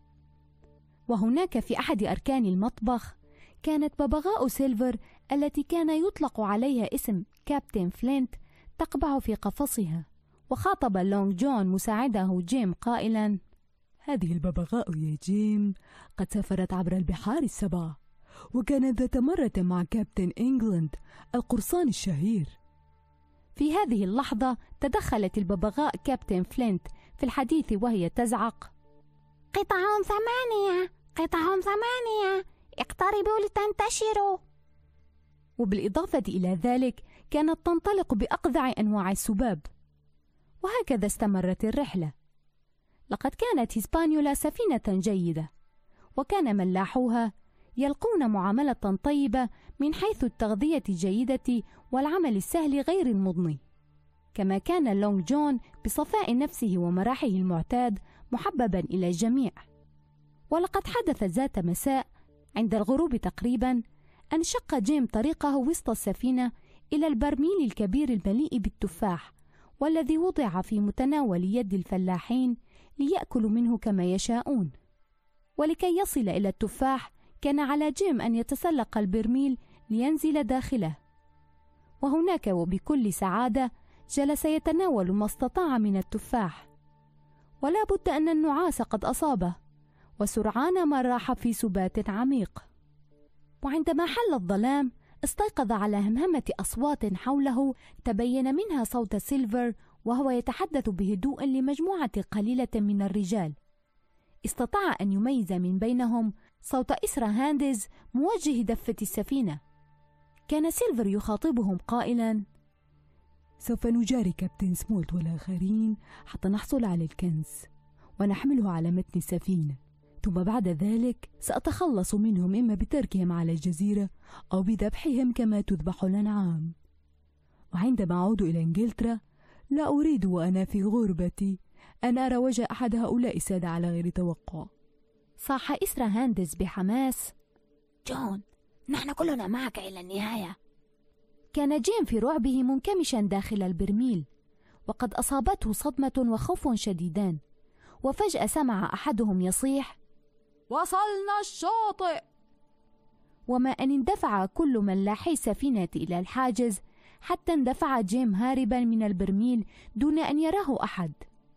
وهناك في أحد أركان المطبخ كانت ببغاء سيلفر التي كان يطلق عليها اسم كابتن فلينت تقبع في قفصها، وخاطب لونج جون مساعده جيم قائلا: هذه الببغاء يا جيم قد سافرت عبر البحار السبع، وكانت ذات مرة مع كابتن إنجلند القرصان الشهير. في هذه اللحظة تدخلت الببغاء كابتن فلينت في الحديث وهي تزعق: قطع ثمانية، قطع ثمانية، اقتربوا لتنتشروا. وبالإضافة إلى ذلك كانت تنطلق بأقذع أنواع السباب. وهكذا استمرت الرحلة. لقد كانت هسبانيولا سفينة جيدة، وكان ملاحوها يلقون معاملة طيبة من حيث التغذية الجيدة والعمل السهل غير المضني. كما كان لونج جون بصفاء نفسه ومراحه المعتاد محببا إلى الجميع. ولقد حدث ذات مساء عند الغروب تقريبا أن شق جيم طريقه وسط السفينة إلى البرميل الكبير المليء بالتفاح، والذي وضع في متناول يد الفلاحين ليأكلوا منه كما يشاءون. ولكي يصل إلى التفاح كان على جيم أن يتسلق البرميل لينزل داخله، وهناك وبكل سعادة جلس يتناول ما استطاع من التفاح. ولا بد أن النعاس قد أصابه، وسرعان ما راح في سبات عميق. وعندما حل الظلام استيقظ على همهمة أصوات حوله تبين منها صوت سيلفر وهو يتحدث بهدوء لمجموعة قليلة من الرجال. استطاع أن يميز من بينهم صوت إسرا هاندز موجه دفة السفينة. كان سيلفر يخاطبهم قائلا: سوف نجاري كابتن سمولت والآخرين حتى نحصل على الكنز ونحمله على متن السفينة، ثم بعد ذلك سأتخلص منهم إما بتركهم على الجزيرة أو بذبحهم كما تذبح الأنعام. وعندما أعود إلى إنجلترا لا أريد وأنا في غربتي أن أرى وجه أحد هؤلاء السادة على غير توقع. صاح إسرا هاندز بحماس: جون، نحن كلنا معك إلى النهاية. كان جيم في رعبه منكمشا داخل البرميل، وقد أصابته صدمة وخوف شديدان، وفجأة سمع أحدهم يصيح: وصلنا الشاطئ. وما أن اندفع كل ملاحي السفينة إلى الحاجز، حتى اندفع جيم هاربا من البرميل دون أن يراه أحد.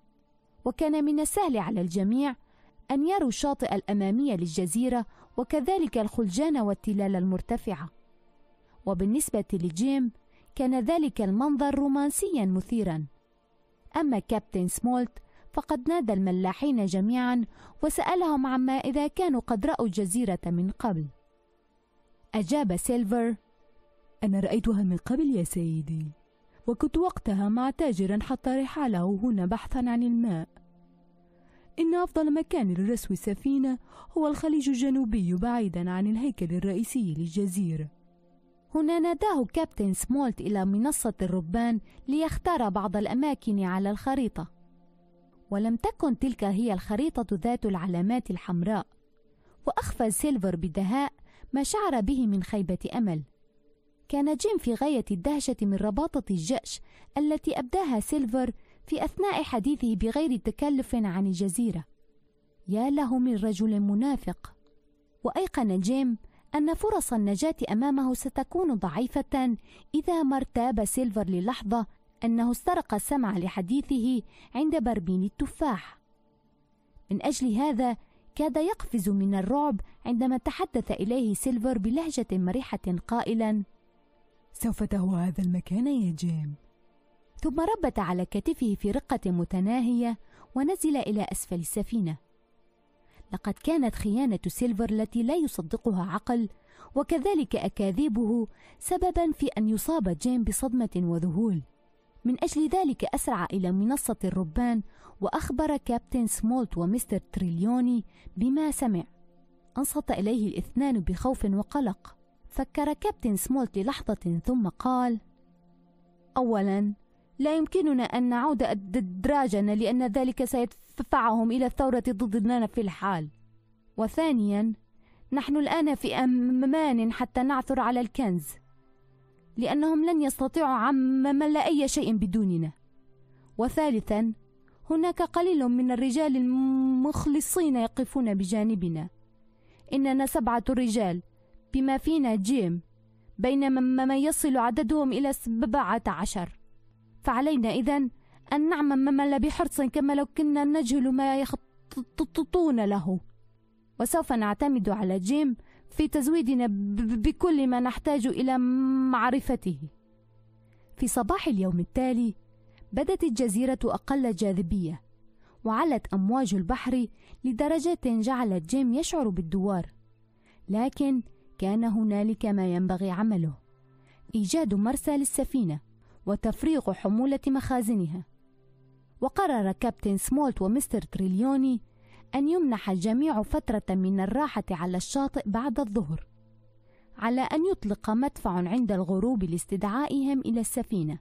وكان من السهل على الجميع أن يروا الشاطئ الأمامي للجزيرة، وكذلك الخلجان والتلال المرتفعة. وبالنسبة لجيم كان ذلك المنظر رومانسيا مثيرا. أما كابتن سمولت فقد نادى الملاحين جميعا وسألهم عما إذا كانوا قد رأوا الجزيرة من قبل. أجاب سيلفر: أنا رأيتها من قبل يا سيدي، وكنت وقتها مع تاجر حط رحاله هنا بحثا عن الماء. إن أفضل مكان لرسو السفينة هو الخليج الجنوبي بعيدا عن الهيكل الرئيسي للجزيرة. هنا ناداه كابتن سمولت إلى منصة الربان ليختار بعض الأماكن على الخريطة، ولم تكن تلك هي الخريطة ذات العلامات الحمراء، وأخفى سيلفر بدهاء ما شعر به من خيبة أمل. كان جيم في غاية الدهشة من رباطة الجأش التي أبداها سيلفر في أثناء حديثه بغير تكلف عن الجزيرة. يا له من رجل منافق! وأيقن جيم أن فرص النجاة أمامه ستكون ضعيفة إذا ما ارتاب سيلفر للحظة أنه استرق السمع لحديثه عند برميل التفاح. من أجل هذا كاد يقفز من الرعب عندما تحدث إليه سيلفر بلهجة مرحة قائلا: سوف تهوى هذا المكان يا جيم. ثم ربت على كتفه في رقة متناهية ونزل إلى أسفل السفينة. لقد كانت خيانة سيلفر التي لا يصدقها عقل وكذلك أكاذيبه سببا في أن يصاب جيم بصدمة وذهول. من أجل ذلك أسرع إلى منصة الربان وأخبر كابتن سمولت ومستر تريليوني بما سمع. أنصت إليه الاثنان بخوف وقلق. فكر كابتن سمولت للحظة ثم قال: أولا، لا يمكننا أن نعود أدراجنا لأن ذلك سيدفعهم إلى الثورة ضدنا في الحال. وثانيا، نحن الآن في أمان حتى نعثر على الكنز، لأنهم لن يستطيعوا عمل أي شيء بدوننا. وثالثا، هناك قليل من الرجال المخلصين يقفون بجانبنا. إننا سبعة رجال بما فينا جيم، بينما من يصل عددهم إلى سبعة عشر، فعلينا إذن أن نعمل بحرص كما لو كنا نجهل ما يخططون له، وسوف نعتمد على جيم في تزويدنا بكل ما نحتاج إلى معرفته. في صباح اليوم التالي بدت الجزيرة أقل جاذبية، وعلت أمواج البحر لدرجة جعلت جيم يشعر بالدوار، لكن كان هنالك ما ينبغي عمله: إيجاد مرسى للسفينة وتفريغ حمولة مخازنها. وقرر كابتن سمولت ومستر تريليوني أن يمنح الجميع فترة من الراحة على الشاطئ بعد الظهر، على أن يطلق مدفع عند الغروب لاستدعائهم إلى السفينة.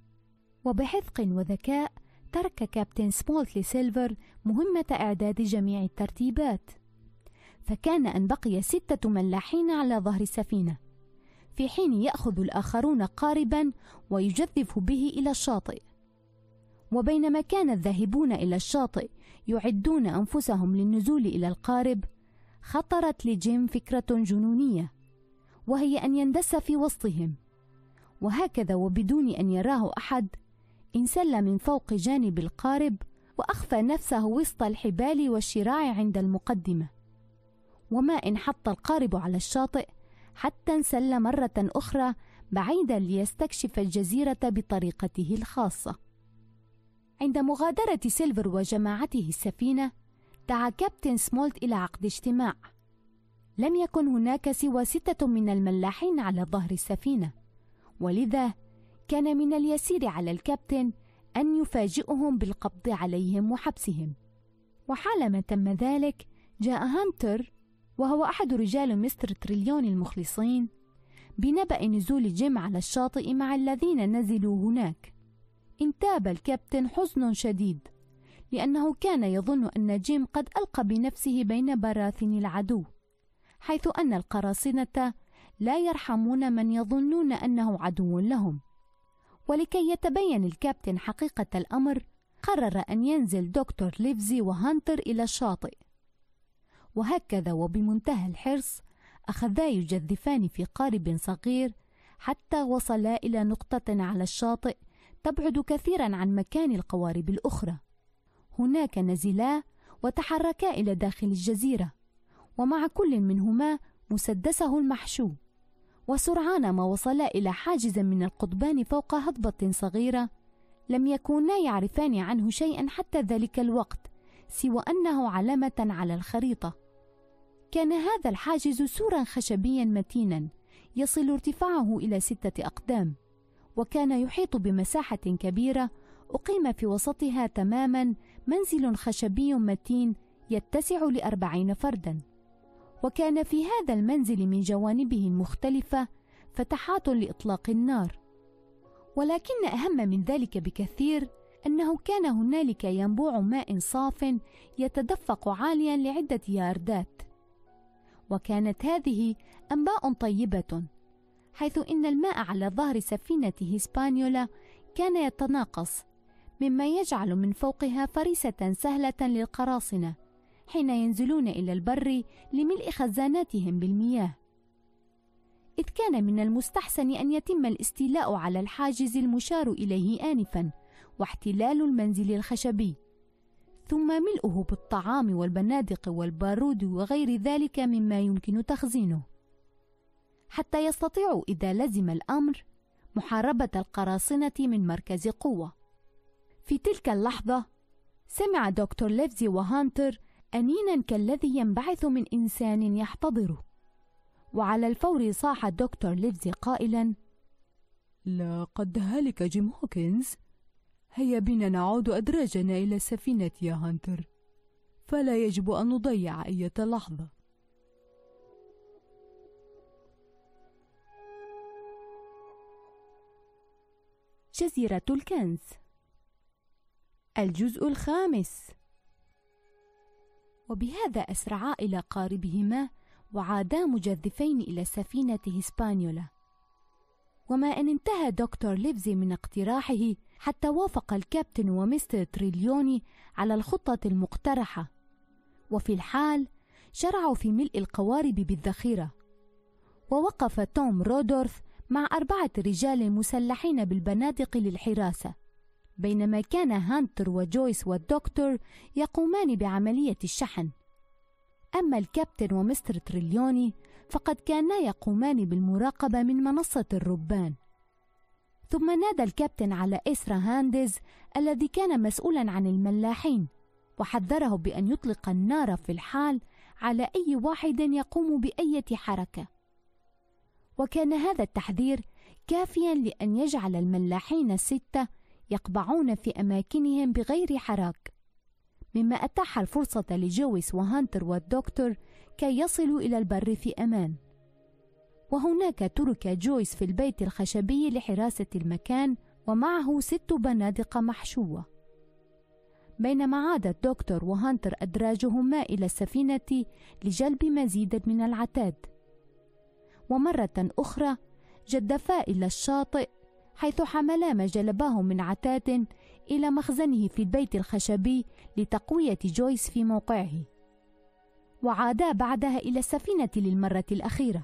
وبحذق وذكاء ترك كابتن سمولت لسيلفر مهمة إعداد جميع الترتيبات، فكان أن بقي ستة ملاحين على ظهر السفينة، في حين يأخذ الآخرون قاربا ويجذف به إلى الشاطئ. وبينما كان الذاهبون إلى الشاطئ يعدون أنفسهم للنزول إلى القارب، خطرت لجيم فكرة جنونية، وهي أن يندس في وسطهم، وهكذا وبدون أن يراه أحد انسل من فوق جانب القارب وأخفى نفسه وسط الحبال والشراع عند المقدمة. وما إن حط القارب على الشاطئ حتى انسل مرة أخرى بعيدا ليستكشف الجزيرة بطريقته الخاصة. عند مغادرة سيلفر وجماعته السفينة، دعا كابتن سمولت إلى عقد اجتماع. لم يكن هناك سوى ستة من الملاحين على ظهر السفينة، ولذا كان من اليسير على الكابتن أن يفاجئهم بالقبض عليهم وحبسهم. وحالما تم ذلك، جاء هانتر وهو أحد رجال مستر تريليون المخلصين بنبأ نزول جيم على الشاطئ مع الذين نزلوا هناك. انتاب الكابتن حزن شديد، لأنه كان يظن أن جيم قد ألقى بنفسه بين براثن العدو، حيث أن القراصنة لا يرحمون من يظنون أنه عدو لهم. ولكي يتبين الكابتن حقيقة الأمر، قرر أن ينزل دكتور ليفزي وهانتر إلى الشاطئ، وهكذا وبمنتهى الحرص أخذا يجذفان في قارب صغير حتى وصلا إلى نقطة على الشاطئ تبعد كثيرا عن مكان القوارب الأخرى. هناك نزلا وتحركا إلى داخل الجزيرة، ومع كل منهما مسدسه المحشو، وسرعان ما وصلا إلى حاجز من القضبان فوق هضبة صغيرة لم يكونا يعرفان عنه شيئا حتى ذلك الوقت سوى أنه علامة على الخريطة. كان هذا الحاجز سورا خشبيا متينا يصل ارتفاعه إلى ستة أقدام، وكان يحيط بمساحة كبيرة أقيم في وسطها تماما منزل خشبي متين يتسع لأربعين فردا. وكان في هذا المنزل من جوانبه المختلفة فتحات لإطلاق النار. ولكن أهم من ذلك بكثير أنه كان هنالك ينبوع ماء صاف يتدفق عاليا لعدة ياردات. وكانت هذه أنباء طيبة، حيث إن الماء على ظهر سفينة هيسبانيولا كان يتناقص، مما يجعل من فوقها فريسة سهلة للقراصنة حين ينزلون إلى البر لملء خزاناتهم بالمياه. إذ كان من المستحسن أن يتم الاستيلاء على الحاجز المشار إليه آنفا واحتلال المنزل الخشبي، ثم ملؤه بالطعام والبنادق والبارود وغير ذلك مما يمكن تخزينه، حتى يستطيعوا إذا لزم الأمر محاربة القراصنة من مركز قوة. في تلك اللحظة سمع دكتور ليفزي وهانتر أنينا كالذي ينبعث من إنسان يحتضره، وعلى الفور صاح الدكتور ليفزي قائلا: لقد هلك جيم هوكنز، هيا بنا نعود أدراجنا إلى السفينة يا هانتر، فلا يجب أن نضيع أي لحظة. جزيرة الكنز، الجزء الخامس. وبهذا أسرعا إلى قاربهما وعادا مجذفين إلى سفينة هيسبانيولا. وما أن انتهى دكتور ليفزي من اقتراحه حتى وافق الكابتن ومستر تريليوني على الخطة المقترحة، وفي الحال شرعوا في ملء القوارب بالذخيرة. ووقف توم رودورث مع أربعة رجال مسلحين بالبنادق للحراسة، بينما كان هانتر وجويس والدكتور يقومان بعملية الشحن. أما الكابتن ومستر تريليوني فقد كانا يقومان بالمراقبة من منصة الربان. ثم نادى الكابتن على إسرا هاندز الذي كان مسؤولا عن الملاحين، وحذره بأن يطلق النار في الحال على أي واحد يقوم بأي حركة. وكان هذا التحذير كافيا لأن يجعل الملاحين الستة يقبعون في أماكنهم بغير حراك، مما أتاح الفرصة لجويس وهانتر والدكتور كي يصلوا إلى البر في أمان. وهناك ترك جويس في البيت الخشبي لحراسة المكان ومعه ست بنادق محشوة، بينما عاد الدكتور وهانتر أدراجهما إلى السفينة لجلب مزيد من العتاد. ومرة أخرى جدفا إلى الشاطئ، حيث حملا ما جلباه من عتاد إلى مخزنه في البيت الخشبي لتقوية جويس في موقعه، وعادا بعدها إلى السفينة للمرة الأخيرة.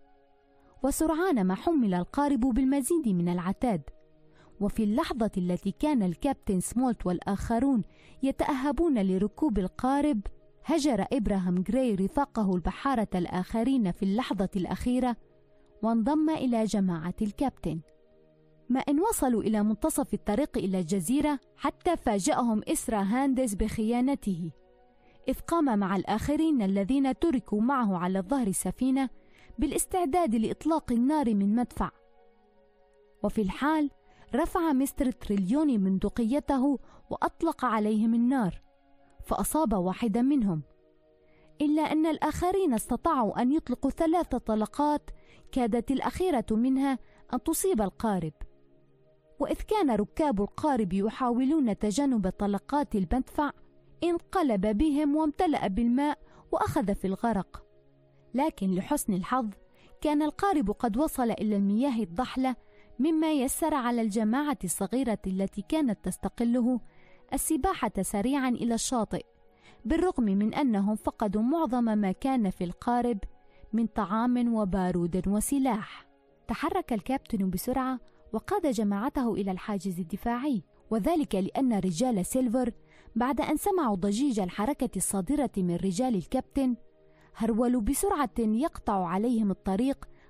وسرعان ما حمل القارب بالمزيد من العتاد. وفي اللحظة التي كان الكابتن سمولت والآخرون يتأهبون لركوب القارب، هجر إبراهام جراي رفاقه البحارة الآخرين في اللحظة الأخيرة وانضم إلى جماعة الكابتن. ما إن وصلوا إلى منتصف الطريق إلى الجزيرة حتى فاجأهم إسرا هاندز بخيانته، إذ قام مع الآخرين الذين تركوا معه على ظهر السفينة بالاستعداد لإطلاق النار من مدفع. وفي الحال رفع مستر تريليوني بندقيته وأطلق عليهم النار، فأصاب واحدا منهم، إلا أن الآخرين استطاعوا أن يطلقوا ثلاث طلقات كادت الأخيرة منها أن تصيب القارب. وإذ كان ركاب القارب يحاولون تجنب طلقات المدفع، انقلب بهم وامتلأ بالماء وأخذ في الغرق. لكن لحسن الحظ كان القارب قد وصل إلى المياه الضحلة، مما يسر على الجماعة الصغيرة التي كانت تستقله السباحة سريعا إلى الشاطئ، بالرغم من أنهم فقدوا معظم ما كان في القارب من طعام وبارود وسلاح. تحرك الكابتن بسرعة وقاد جماعته إلى الحاجز الدفاعي، وذلك لأن رجال سيلفر بعد أن سمعوا ضجيج الحركة الصادرة من رجال الكابتن هرولوا بسرعة يقطع عليهم الطريق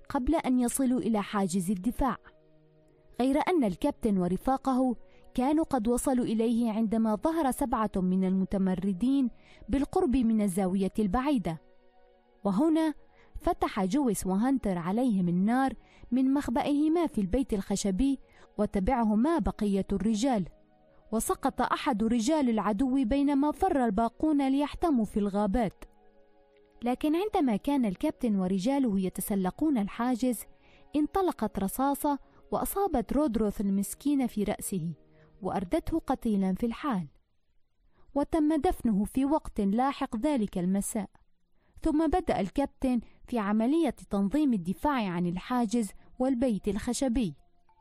قبل أن يصلوا إلى حاجز الدفاع، غير أن الكابتن ورفاقه كانوا قد وصلوا إليه عندما ظهر سبعة من المتمردين بالقرب من الزاوية البعيدة. وهنا فتح جويس وهانتر عليهم النار من مخبئهما في البيت الخشبي، وتبعهما بقية الرجال، وسقط أحد رجال العدو بينما فر الباقون ليحتموا في الغابات. لكن عندما كان الكابتن ورجاله يتسلقون الحاجز، انطلقت رصاصة وأصابت رودروث المسكين في رأسه وأردته قتيلا في الحال، وتم دفنه في وقت لاحق ذلك المساء. ثم بدأ الكابتن في عملية تنظيم الدفاع عن الحاجز والبيت الخشبي.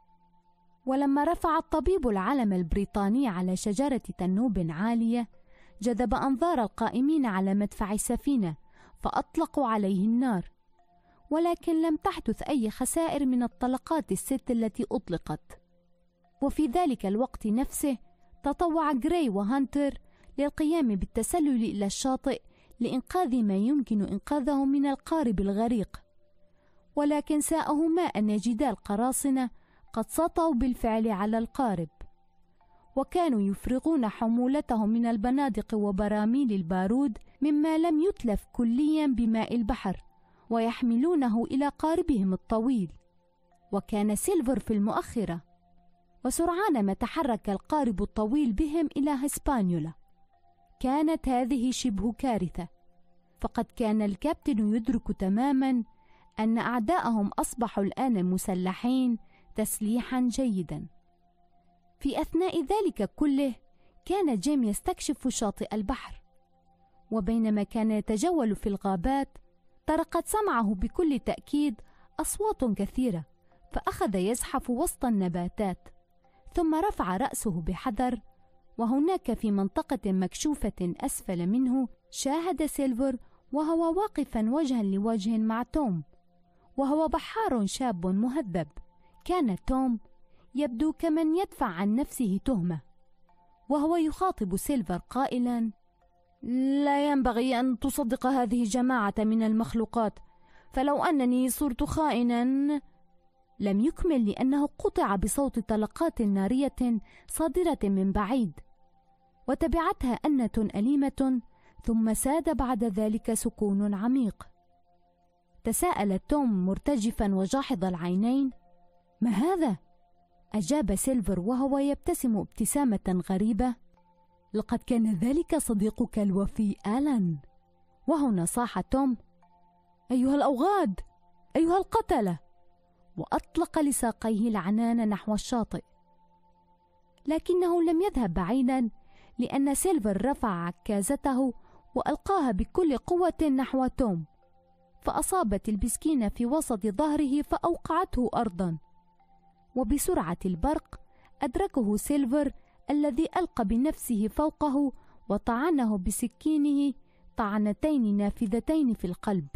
ولما رفع الطبيب العلم البريطاني على شجرة تنوب عالية، جذب أنظار القائمين على مدفع السفينة فأطلقوا عليه النار، ولكن لم تحدث أي خسائر من الطلقات الست التي أطلقت. وفي ذلك الوقت نفسه تطوع جراي وهانتر للقيام بالتسلل إلى الشاطئ لإنقاذ ما يمكن إنقاذه من القارب الغريق، ولكن ساءهما أن يجدا القراصنة قد سطوا بالفعل على القارب، وكانوا يفرغون حمولتهم من البنادق وبراميل البارود مما لم يتلف كليا بماء البحر، ويحملونه إلى قاربهم الطويل. وكان سيلفر في المؤخرة، وسرعان ما تحرك القارب الطويل بهم إلى هسبانيولا. كانت هذه شبه كارثة، فقد كان الكابتن يدرك تماما أن أعداءهم أصبحوا الآن مسلحين تسليحا جيدا. في أثناء ذلك كله كان جيم يستكشف شاطئ البحر، وبينما كان يتجول في الغابات طرقت سمعه بكل تأكيد أصوات كثيرة، فأخذ يزحف وسط النباتات، ثم رفع رأسه بحذر، وهناك في منطقة مكشوفة أسفل منه شاهد سيلفر وهو واقفا وجها لوجه مع توم، وهو بحار شاب مهذب. كان توم يبدو كمن يدفع عن نفسه تهمة، وهو يخاطب سيلفر قائلا: لا ينبغي أن تصدق هذه الجماعة من المخلوقات، فلو أنني صرت خائنا. لم يكمل لأنه قطع بصوت طلقات نارية صادرة من بعيد، وتبعتها أنة أليمة، ثم ساد بعد ذلك سكون عميق. تساءل توم مرتجفا وجاحظ العينين: ما هذا؟ أجاب سيلفر وهو يبتسم ابتسامة غريبة: لقد كان ذلك صديقك الوفي آلان. وهنا صاح توم: أيها الأوغاد، أيها القتلة، وأطلق لساقيه العنان نحو الشاطئ. لكنه لم يذهب بعيدا، لأن سيلفر رفع عكازته وألقاها بكل قوة نحو توم، فأصابت البسكين في وسط ظهره فأوقعته أرضا. وبسرعة البرق أدركه سيلفر الذي ألقى بنفسه فوقه وطعنه بسكينه طعنتين نافذتين في القلب.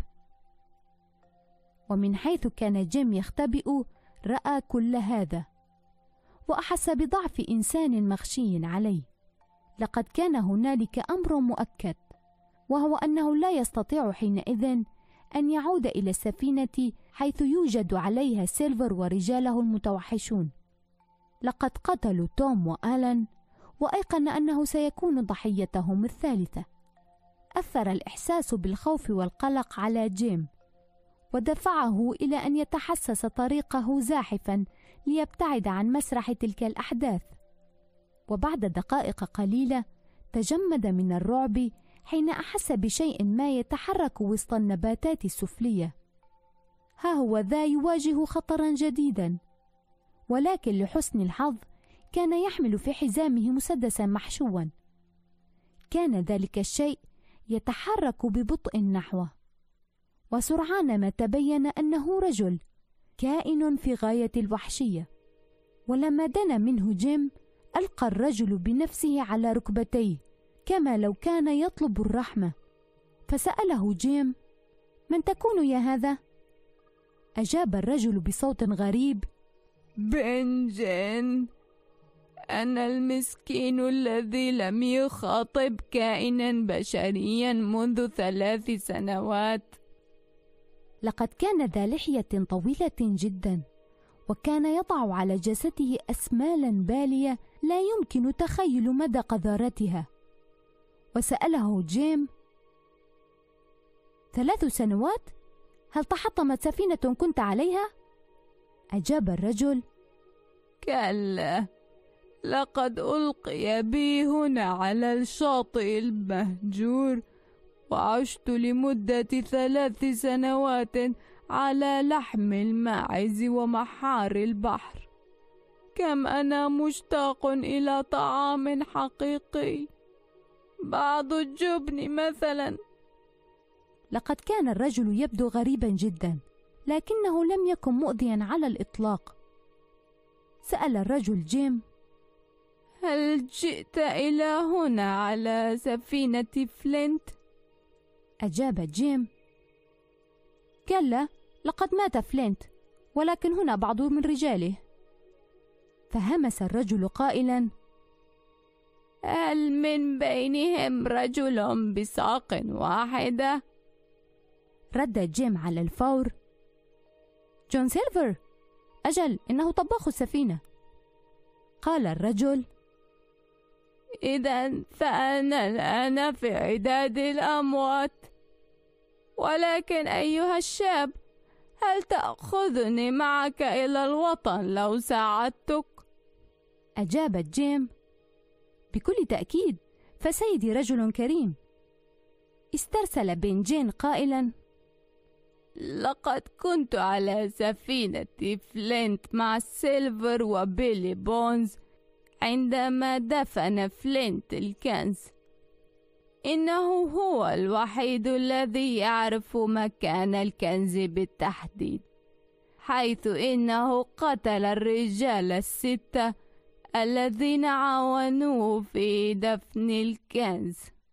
ومن حيث كان جيم يختبئ رأى كل هذا، وأحس بضعف إنسان مغشي عليه. لقد كان هنالك أمر مؤكد، وهو أنه لا يستطيع حينئذ أن يعود إلى السفينة حيث يوجد عليها سيلفر ورجاله المتوحشون. لقد قتلوا توم وآلان، وأيقن أنه سيكون ضحيتهم الثالثة. أثر الإحساس بالخوف والقلق على جيم، ودفعه إلى أن يتحسس طريقه زاحفا ليبتعد عن مسرح تلك الأحداث. وبعد دقائق قليلة تجمد من الرعب حين أحس بشيء ما يتحرك وسط النباتات السفلية. ها هو ذا يواجه خطرا جديدا، ولكن لحسن الحظ كان يحمل في حزامه مسدسا محشوا. كان ذلك الشيء يتحرك ببطء نحوه، وسرعان ما تبين أنه رجل، كائن في غاية الوحشية. ولما دنا منه جيم ألقى الرجل بنفسه على ركبتيه كما لو كان يطلب الرحمة، فسأله جيم: من تكون يا هذا؟ أجاب الرجل بصوت غريب: بنجن، أنا المسكين الذي لم يخاطب كائنا بشريا منذ ثلاث سنوات. لقد كان ذا لحية طويلة جدا، وكان يضع على جسده أسمالا بالية لا يمكن تخيل مدى قذارتها. وسأله جيم: ثلاث سنوات؟ هل تحطمت سفينة كنت عليها؟ أجاب الرجل: كلا، لقد ألقي بي هنا على الشاطئ المهجور، وعشت لمدة ثلاث سنوات على لحم الماعز ومحار البحر. كم أنا مشتاق إلى طعام حقيقي، بعض الجبن مثلا. لقد كان الرجل يبدو غريبا جدا، لكنه لم يكن مؤذيا على الإطلاق. سأل الرجل جيم: هل جئت إلى هنا على سفينة فلينت؟ أجاب جيم: كلا، لقد مات فلينت، ولكن هنا بعض من رجاله. فهمس الرجل قائلا: هل من بينهم رجل بساق واحدة؟ رد جيم على الفور: جون سيلفر، أجل، إنه طباخ السفينة. قال الرجل: إذن فأنا الآن في عداد الأموات، ولكن أيها الشاب، هل تأخذني معك إلى الوطن لو ساعدتك؟ أجاب جيم: بكل تأكيد، فسيدي رجل كريم. استرسل بن جين قائلا: لقد كنت على سفينة فلينت مع سيلفر وبيلي بونز عندما دفن فلينت الكنز. إنه هو الوحيد الذي يعرف مكان الكنز بالتحديد، حيث إنه قتل الرجال الستة الذين عاونوه في دفن الكنز.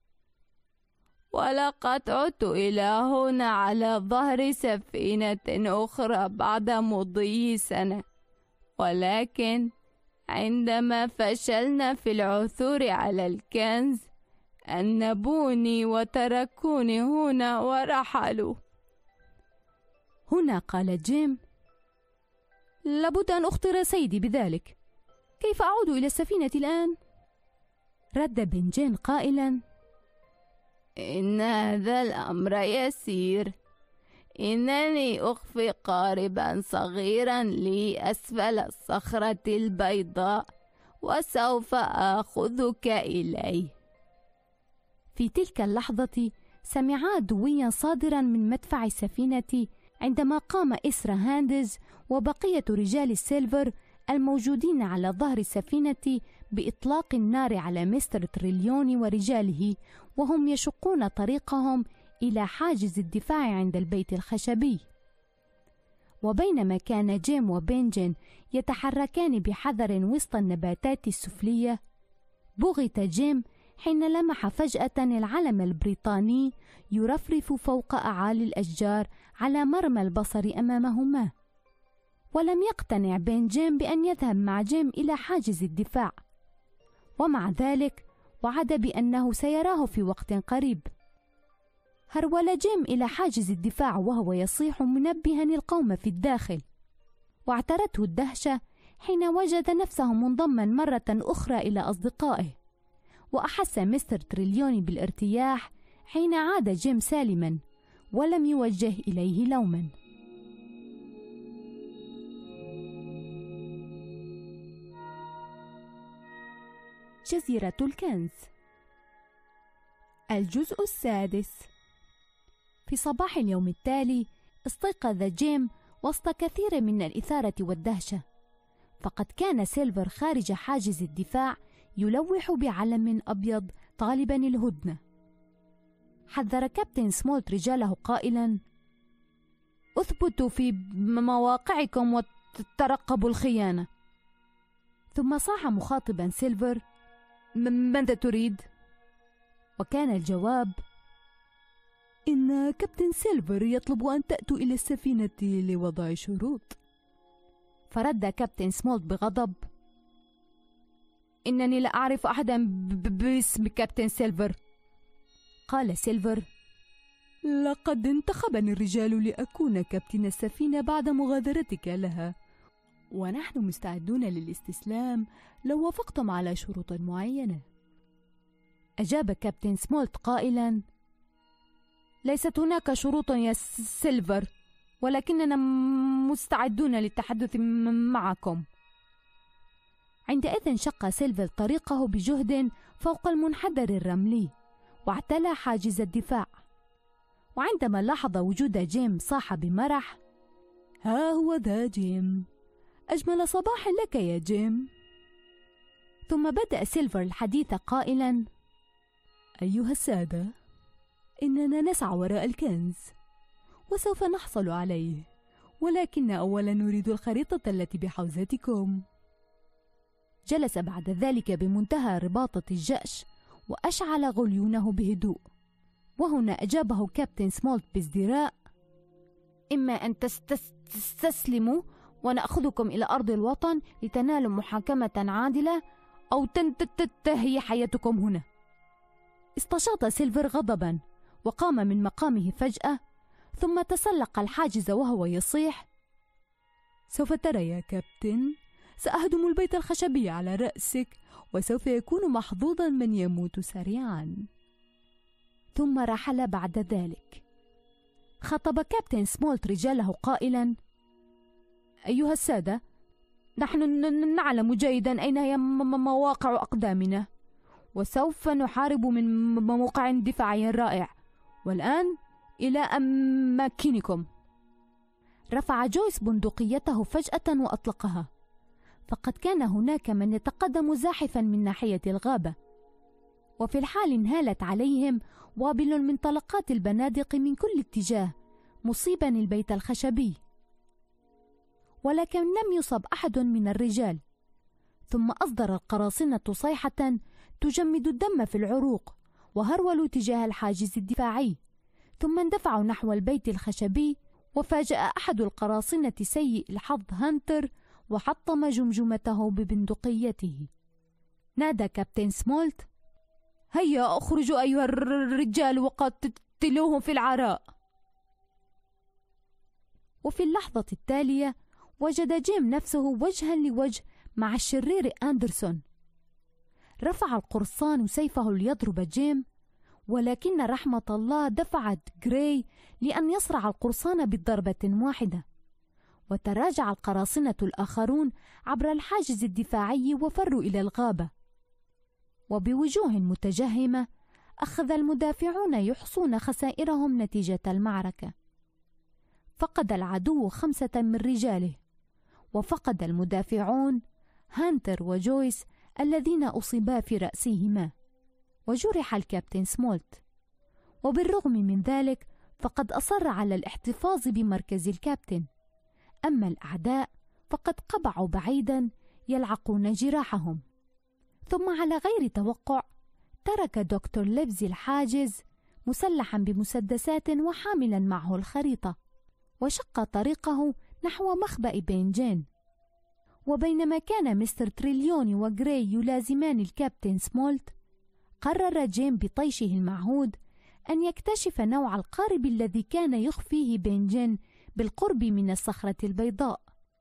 ولقد عدت إلى هنا على ظهر سفينة أخرى بعد مضي سنة، ولكن عندما فشلنا في العثور على الكنز أنبوني وتركوني هنا ورحلوا. هنا قال جيم: لابد أن أخطر سيدي بذلك، كيف أعود إلى السفينة الآن؟ رد بن جين قائلا: إن هذا الأمر يسير. إنني أخفي قاربا صغيرا لي أسفل الصخرة البيضاء، وسوف آخذك إليه. في تلك اللحظة سمعا دويا صادرا من مدفع السفينة عندما قام إسرا هاندز وبقية رجال السيلفر الموجودين على ظهر السفينة بإطلاق النار على مستر تريليوني ورجاله، وهم يشقون طريقهم إلى حاجز الدفاع عند البيت الخشبي. وبينما كان جيم وبنجن يتحركان بحذر وسط النباتات السفلية، بغت جيم حين لمح فجأة العلم البريطاني يرفرف فوق أعالي الأشجار على مرمى البصر أمامهما. ولم يقتنع بنجن بأن يذهب مع جيم إلى حاجز الدفاع، ومع ذلك وعد بأنه سيراه في وقت قريب. هرول جيم إلى حاجز الدفاع وهو يصيح منبها القوم في الداخل، واعترته الدهشة حين وجد نفسه منضما مرة أخرى إلى أصدقائه، وأحس مستر تريليوني بالارتياح حين عاد جيم سالما ولم يوجه إليه لوما. جزيرة الكنز، الجزء السادس. في صباح اليوم التالي استيقظ جيم وسط كثير من الإثارة والدهشة، فقد كان سيلفر خارج حاجز الدفاع يلوح بعلم أبيض طالبا الهدنة. حذر كابتن سمولت رجاله قائلا: اثبتوا في مواقعكم وترقبوا الخيانة. ثم صاح مخاطبا سيلفر: ماذا تريد؟ وكان الجواب: إن كابتن سيلفر يطلب أن تأتوا إلى السفينة لوضع شروط. فرد كابتن سمولت بغضب: إنني لا أعرف أحدا باسم كابتن سيلفر. قال سيلفر: لقد انتخبني الرجال لأكون كابتن السفينة بعد مغادرتك لها، ونحن مستعدون للاستسلام لو وافقتم على شروط معينة. أجاب كابتن سمولت قائلا: ليست هناك شروط يا سيلفر، ولكننا مستعدون للتحدث معكم. عندئذ شق سيلفر طريقه بجهد فوق المنحدر الرملي واعتلى حاجز الدفاع، وعندما لاحظ وجود جيم صاح بمرح: ها هو ذا جيم، أجمل صباح لك يا جيم. ثم بدأ سيلفر الحديث قائلا: أيها السادة، إننا نسعى وراء الكنز وسوف نحصل عليه، ولكن أولا نريد الخريطة التي بحوزتكم. جلس بعد ذلك بمنتهى رباطة الجأش وأشعل غليونه بهدوء، وهنا أجابه كابتن سمولت بازدراء: إما أن تستسلموا ونأخذكم إلى أرض الوطن لتنالوا محاكمة عادلة، أو تنتهي حياتكم هنا. استشاط سيلفر غضبا وقام من مقامه فجأة، ثم تسلق الحاجز وهو يصيح: سوف ترى يا كابتن، سأهدم البيت الخشبي على رأسك، وسوف يكون محظوظا من يموت سريعا. ثم رحل بعد ذلك. خطب كابتن سمولت رجاله قائلا: أيها السادة، نحن نعلم جيدا أين هي مواقع أقدامنا، وسوف نحارب من موقع دفاعي رائع، والآن إلى أماكنكم. رفع جويس بندقيته فجأة وأطلقها، فقد كان هناك من يتقدم زاحفا من ناحية الغابة، وفي الحال انهالت عليهم وابل من طلقات البنادق من كل اتجاه، مصيبا البيت الخشبي، ولكن لم يصب أحد من الرجال. ثم أصدر القراصنة صيحة تجمد الدم في العروق، وهرولوا تجاه الحاجز الدفاعي، ثم اندفعوا نحو البيت الخشبي. وفاجأ أحد القراصنة سيء الحظ هانتر وحطم جمجمته ببندقيته. نادى كابتن سمولت: هيا اخرجوا أيها الرجال وقتلوهم في العراء. وفي اللحظة التالية وجد جيم نفسه وجها لوجه مع الشرير أندرسون. رفع القرصان سيفه ليضرب جيم، ولكن رحمة الله دفعت غراي لأن يصرع القرصان بضربة واحدة، وتراجع القراصنة الآخرون عبر الحاجز الدفاعي وفروا إلى الغابة. وبوجوه متجهمة أخذ المدافعون يحصون خسائرهم نتيجة المعركة. فقد العدو خمسة من رجاله، وفقد المدافعون هانتر وجويس الذين أصيبا في رأسهما، وجرح الكابتن سمولت. وبالرغم من ذلك فقد أصر على الاحتفاظ بمركز الكابتن. أما الأعداء فقد قبعوا بعيدا يلعقون جراحهم. ثم على غير توقع ترك دكتور ليفزي الحاجز مسلحا بمسدسات وحاملا معه الخريطة، وشق طريقه نحو مخبأ بنجين. وبينما كان مستر تريليوني وغراي يلازمان الكابتن سمولت، قرر جيم بطيشه المعهود أن يكتشف نوع القارب الذي كان يخفيه بنجين بالقرب من الصخرة البيضاء.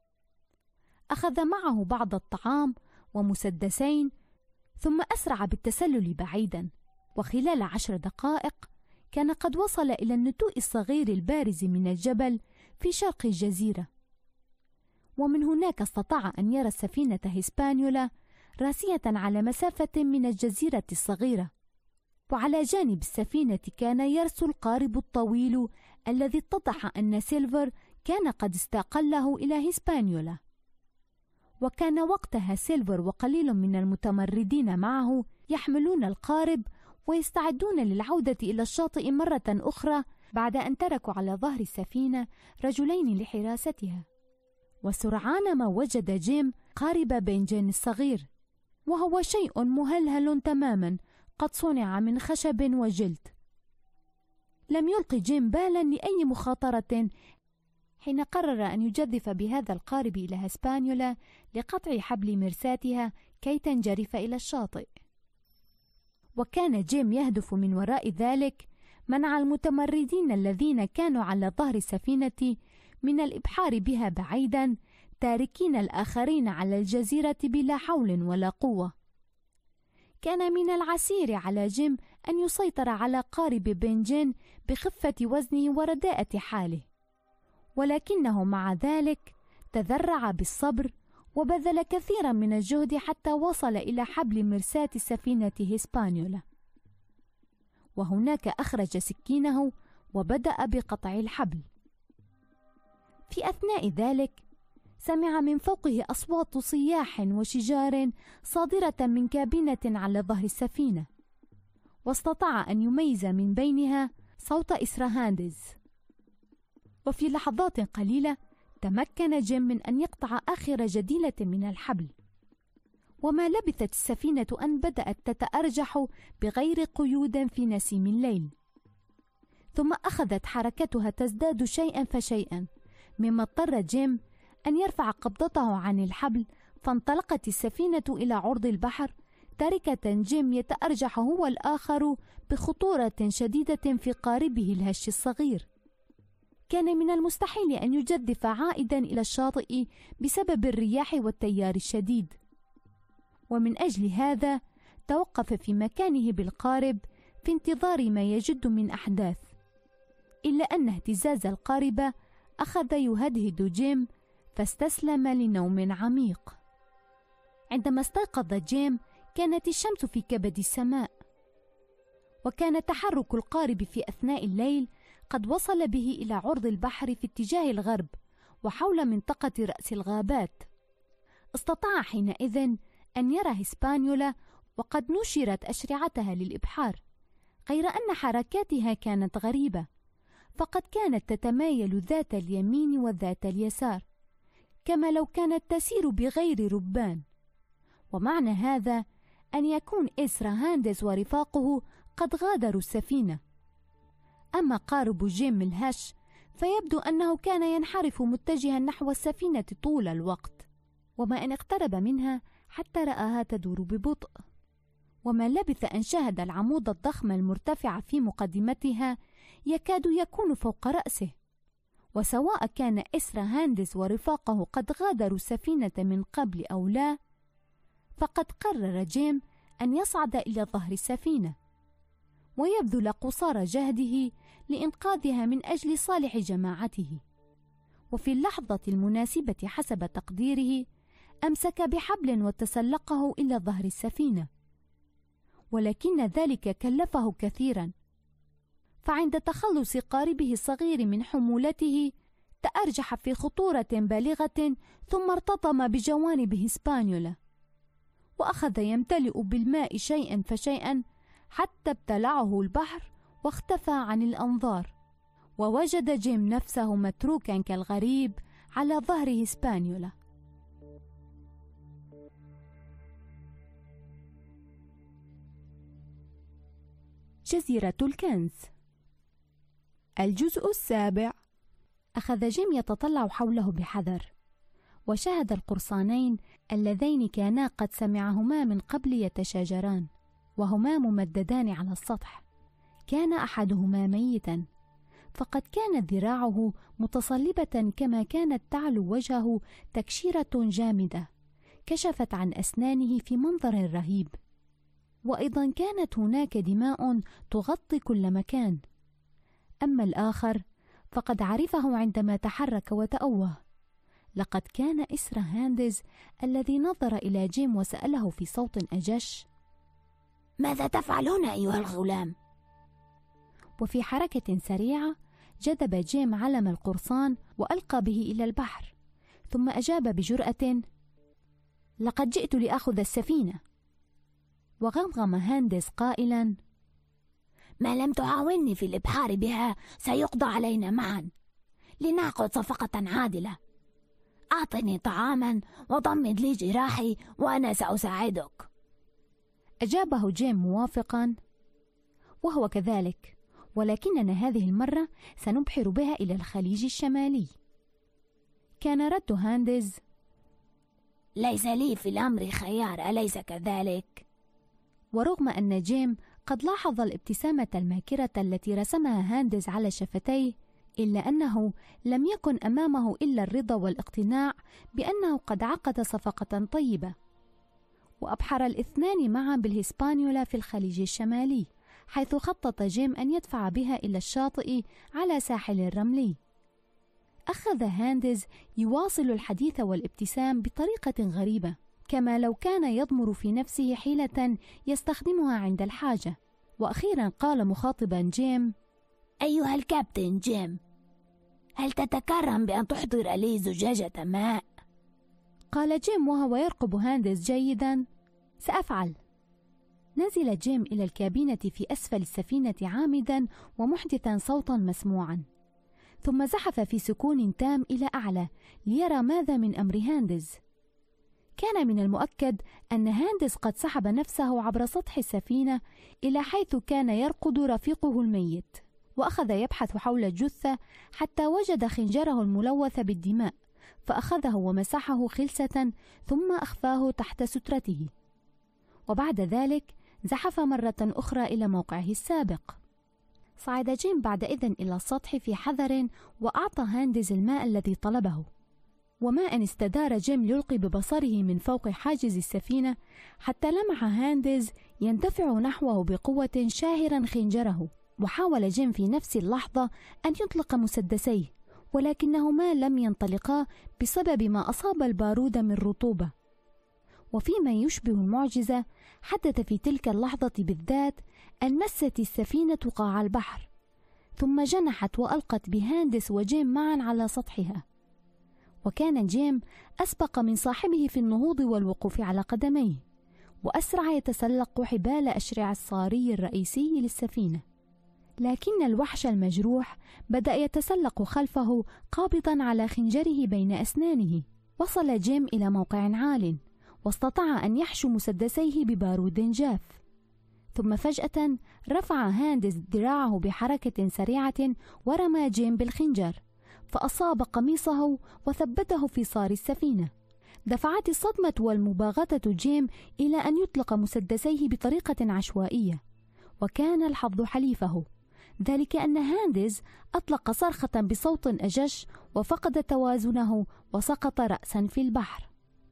أخذ معه بعض الطعام ومسدسين، ثم أسرع بالتسلل بعيدا، وخلال عشر دقائق كان قد وصل إلى النتوء الصغير البارز من الجبل في شرق الجزيرة. ومن هناك استطاع أن يرى السفينة هيسبانيولا راسية على مسافة من الجزيرة الصغيرة، وعلى جانب السفينة كان يرسو القارب الطويل الذي اتضح أن سيلفر كان قد استقله إلى هيسبانيولا. وكان وقتها سيلفر وقليل من المتمردين معه يحملون القارب ويستعدون للعودة إلى الشاطئ مرة أخرى بعد أن تركوا على ظهر السفينة رجلين لحراستها. وسرعان ما وجد جيم قارب بنجين الصغير، وهو شيء مهلهل تماما قد صنع من خشب وجلد. لم يلقي جيم بالا لأي مخاطرة حين قرر أن يجذف بهذا القارب إلى هسبانيولا لقطع حبل مرساتها كي تنجرف إلى الشاطئ. وكان جيم يهدف من وراء ذلك منع المتمردين الذين كانوا على ظهر السفينة من الإبحار بها بعيدا، تاركين الآخرين على الجزيرة بلا حول ولا قوة. كان من العسير على جيم أن يسيطر على قارب بنجين بخفة وزنه ورداءة حاله، ولكنه مع ذلك تذرع بالصبر وبذل كثيرا من الجهد حتى وصل إلى حبل مرساة السفينة هسبانيولا، وهناك أخرج سكينه وبدأ بقطع الحبل. في أثناء ذلك سمع من فوقه أصوات صياح وشجار صادرة من كابينة على ظهر السفينة، واستطاع أن يميز من بينها صوت إسرهاندز. وفي لحظات قليلة تمكن جيم من أن يقطع آخر جديلة من الحبل، وما لبثت السفينة أن بدأت تتأرجح بغير قيود في نسيم الليل، ثم أخذت حركتها تزداد شيئا فشيئا، مما اضطر جيم أن يرفع قبضته عن الحبل، فانطلقت السفينة إلى عرض البحر، تاركة جيم يتأرجح هو الآخر بخطورة شديدة في قاربه الهش الصغير. كان من المستحيل أن يجدف عائدا إلى الشاطئ بسبب الرياح والتيار الشديد، ومن أجل هذا توقف في مكانه بالقارب في انتظار ما يجد من أحداث، إلا أن اهتزاز القارب أخذ يهدهد جيم، فاستسلم لنوم عميق. عندما استيقظ جيم كانت الشمس في كبد السماء، وكان تحرك القارب في أثناء الليل قد وصل به إلى عرض البحر في اتجاه الغرب وحول منطقة رأس الغابات. استطاع حينئذ أن يرى هسبانيولا وقد نشرت أشرعتها للإبحار، غير أن حركاتها كانت غريبة، فقد كانت تتمايل ذات اليمين وذات اليسار كما لو كانت تسير بغير ربان، ومعنى هذا أن يكون إسرهاندز ورفاقه قد غادروا السفينة. أما قارب جيم الهش فيبدو أنه كان ينحرف متجها نحو السفينة طول الوقت، وما أن اقترب منها حتى رآها تدور ببطء، وما لبث أن شاهد العمود الضخم المرتفع في مقدمتها يكاد يكون فوق رأسه. وسواء كان إسرهاندز ورفاقه قد غادروا السفينة من قبل أو لا، فقد قرر جيم أن يصعد إلى ظهر السفينة ويبذل قصارى جهده لإنقاذها من أجل صالح جماعته. وفي اللحظة المناسبة حسب تقديره أمسك بحبل وتسلقه إلى ظهر السفينة، ولكن ذلك كلفه كثيرا، فعند تخلص قاربه الصغير من حمولته تأرجح في خطورة بالغة، ثم ارتطم بجوانب هسبانيولا وأخذ يمتلئ بالماء شيئا فشيئا حتى ابتلعه البحر واختفى عن الأنظار، ووجد جيم نفسه متروكا كالغريب على ظهر هسبانيولا. جزيرة الكنز. الجزء السابع. أخذ جيم يتطلع حوله بحذر، وشاهد القرصانين اللذين كانا قد سمعهما من قبل يتشاجران، وهما ممددان على السطح. كان أحدهما ميتا، فقد كانت ذراعه متصلبة كما كانت تعلو وجهه تكشيرة جامدة كشفت عن أسنانه في منظر رهيب، وأيضا كانت هناك دماء تغطي كل مكان. أما الآخر فقد عرفه عندما تحرك وتأوه. لقد كان إسرهاندز الذي نظر إلى جيم وسأله في صوت أجش: ماذا تفعلون أيها الغلام؟ وفي حركة سريعة جذب جيم علم القرصان وألقى به إلى البحر، ثم أجاب بجرأة: لقد جئت لأخذ السفينة. وغمغم هاندز قائلا: ما لم تعاوني في الإبحار بها سيقضى علينا معا، لنعقد صفقة عادلة. أعطني طعاما وضمد لي جراحي وأنا سأساعدك. أجابه جيم موافقا: وهو كذلك، ولكننا هذه المرة سنبحر بها إلى الخليج الشمالي. كان رد هاندز: ليس لي في الأمر خيار، أليس كذلك؟ ورغم أن جيم قد لاحظ الابتسامة الماكرة التي رسمها هاندز على شفتيه، إلا أنه لم يكن أمامه إلا الرضا والاقتناع بأنه قد عقد صفقة طيبة. وأبحر الاثنان معا بالهسبانيولا في الخليج الشمالي، حيث خطط جيم أن يدفع بها إلى الشاطئ على ساحل الرملي. أخذ هاندز يواصل الحديث والابتسام بطريقة غريبة، كما لو كان يضمر في نفسه حيلة يستخدمها عند الحاجة. وأخيرا قال مخاطبا جيم: أيها الكابتن جيم، هل تتكرم بأن تحضر لي زجاجة ماء؟ قال جيم وهو يرقب هاندز جيدا: سأفعل. نزل جيم إلى الكابينة في أسفل السفينة عامدا ومحدثا صوتا مسموعا، ثم زحف في سكون تام إلى أعلى ليرى ماذا من أمر هاندز. كان من المؤكد أن هاندز قد سحب نفسه عبر سطح السفينة إلى حيث كان يرقد رفيقه الميت، وأخذ يبحث حول الجثة حتى وجد خنجره الملوث بالدماء، فأخذه ومسحه خلسة ثم أخفاه تحت سترته. وبعد ذلك زحف مرة أخرى إلى موقعه السابق. صعد جيم بعد إذن إلى السطح في حذر وأعطى هاندز الماء الذي طلبه. وما أن استدار جيم يلقي ببصره من فوق حاجز السفينة حتى لمح هاندز يندفع نحوه بقوة شاهرا خنجره، وحاول جيم في نفس اللحظة أن يطلق مسدسيه، ولكنهما لم ينطلقا بسبب ما أصاب البارود من رطوبة. وفيما يشبه المعجزة حدث في تلك اللحظة بالذات أن مست السفينة قاع البحر، ثم جنحت وألقت بهاندس وجيم معا على سطحها. وكان جيم أسبق من صاحبه في النهوض والوقوف على قدميه، وأسرع يتسلق حبال أشرع الصاري الرئيسي للسفينة. لكن الوحش المجروح بدأ يتسلق خلفه قابضا على خنجره بين أسنانه. وصل جيم إلى موقع عال، واستطاع أن يحشو مسدسيه ببارود جاف. ثم فجأة رفع هاندز ذراعه بحركة سريعة ورمى جيم بالخنجر، فأصاب قميصه وثبته في صار السفينة. دفعت الصدمة والمباغتة جيم إلى أن يطلق مسدسيه بطريقة عشوائية، وكان الحظ حليفه، ذلك أن هاندز أطلق صرخة بصوت أجش وفقد توازنه وسقط رأسا في البحر.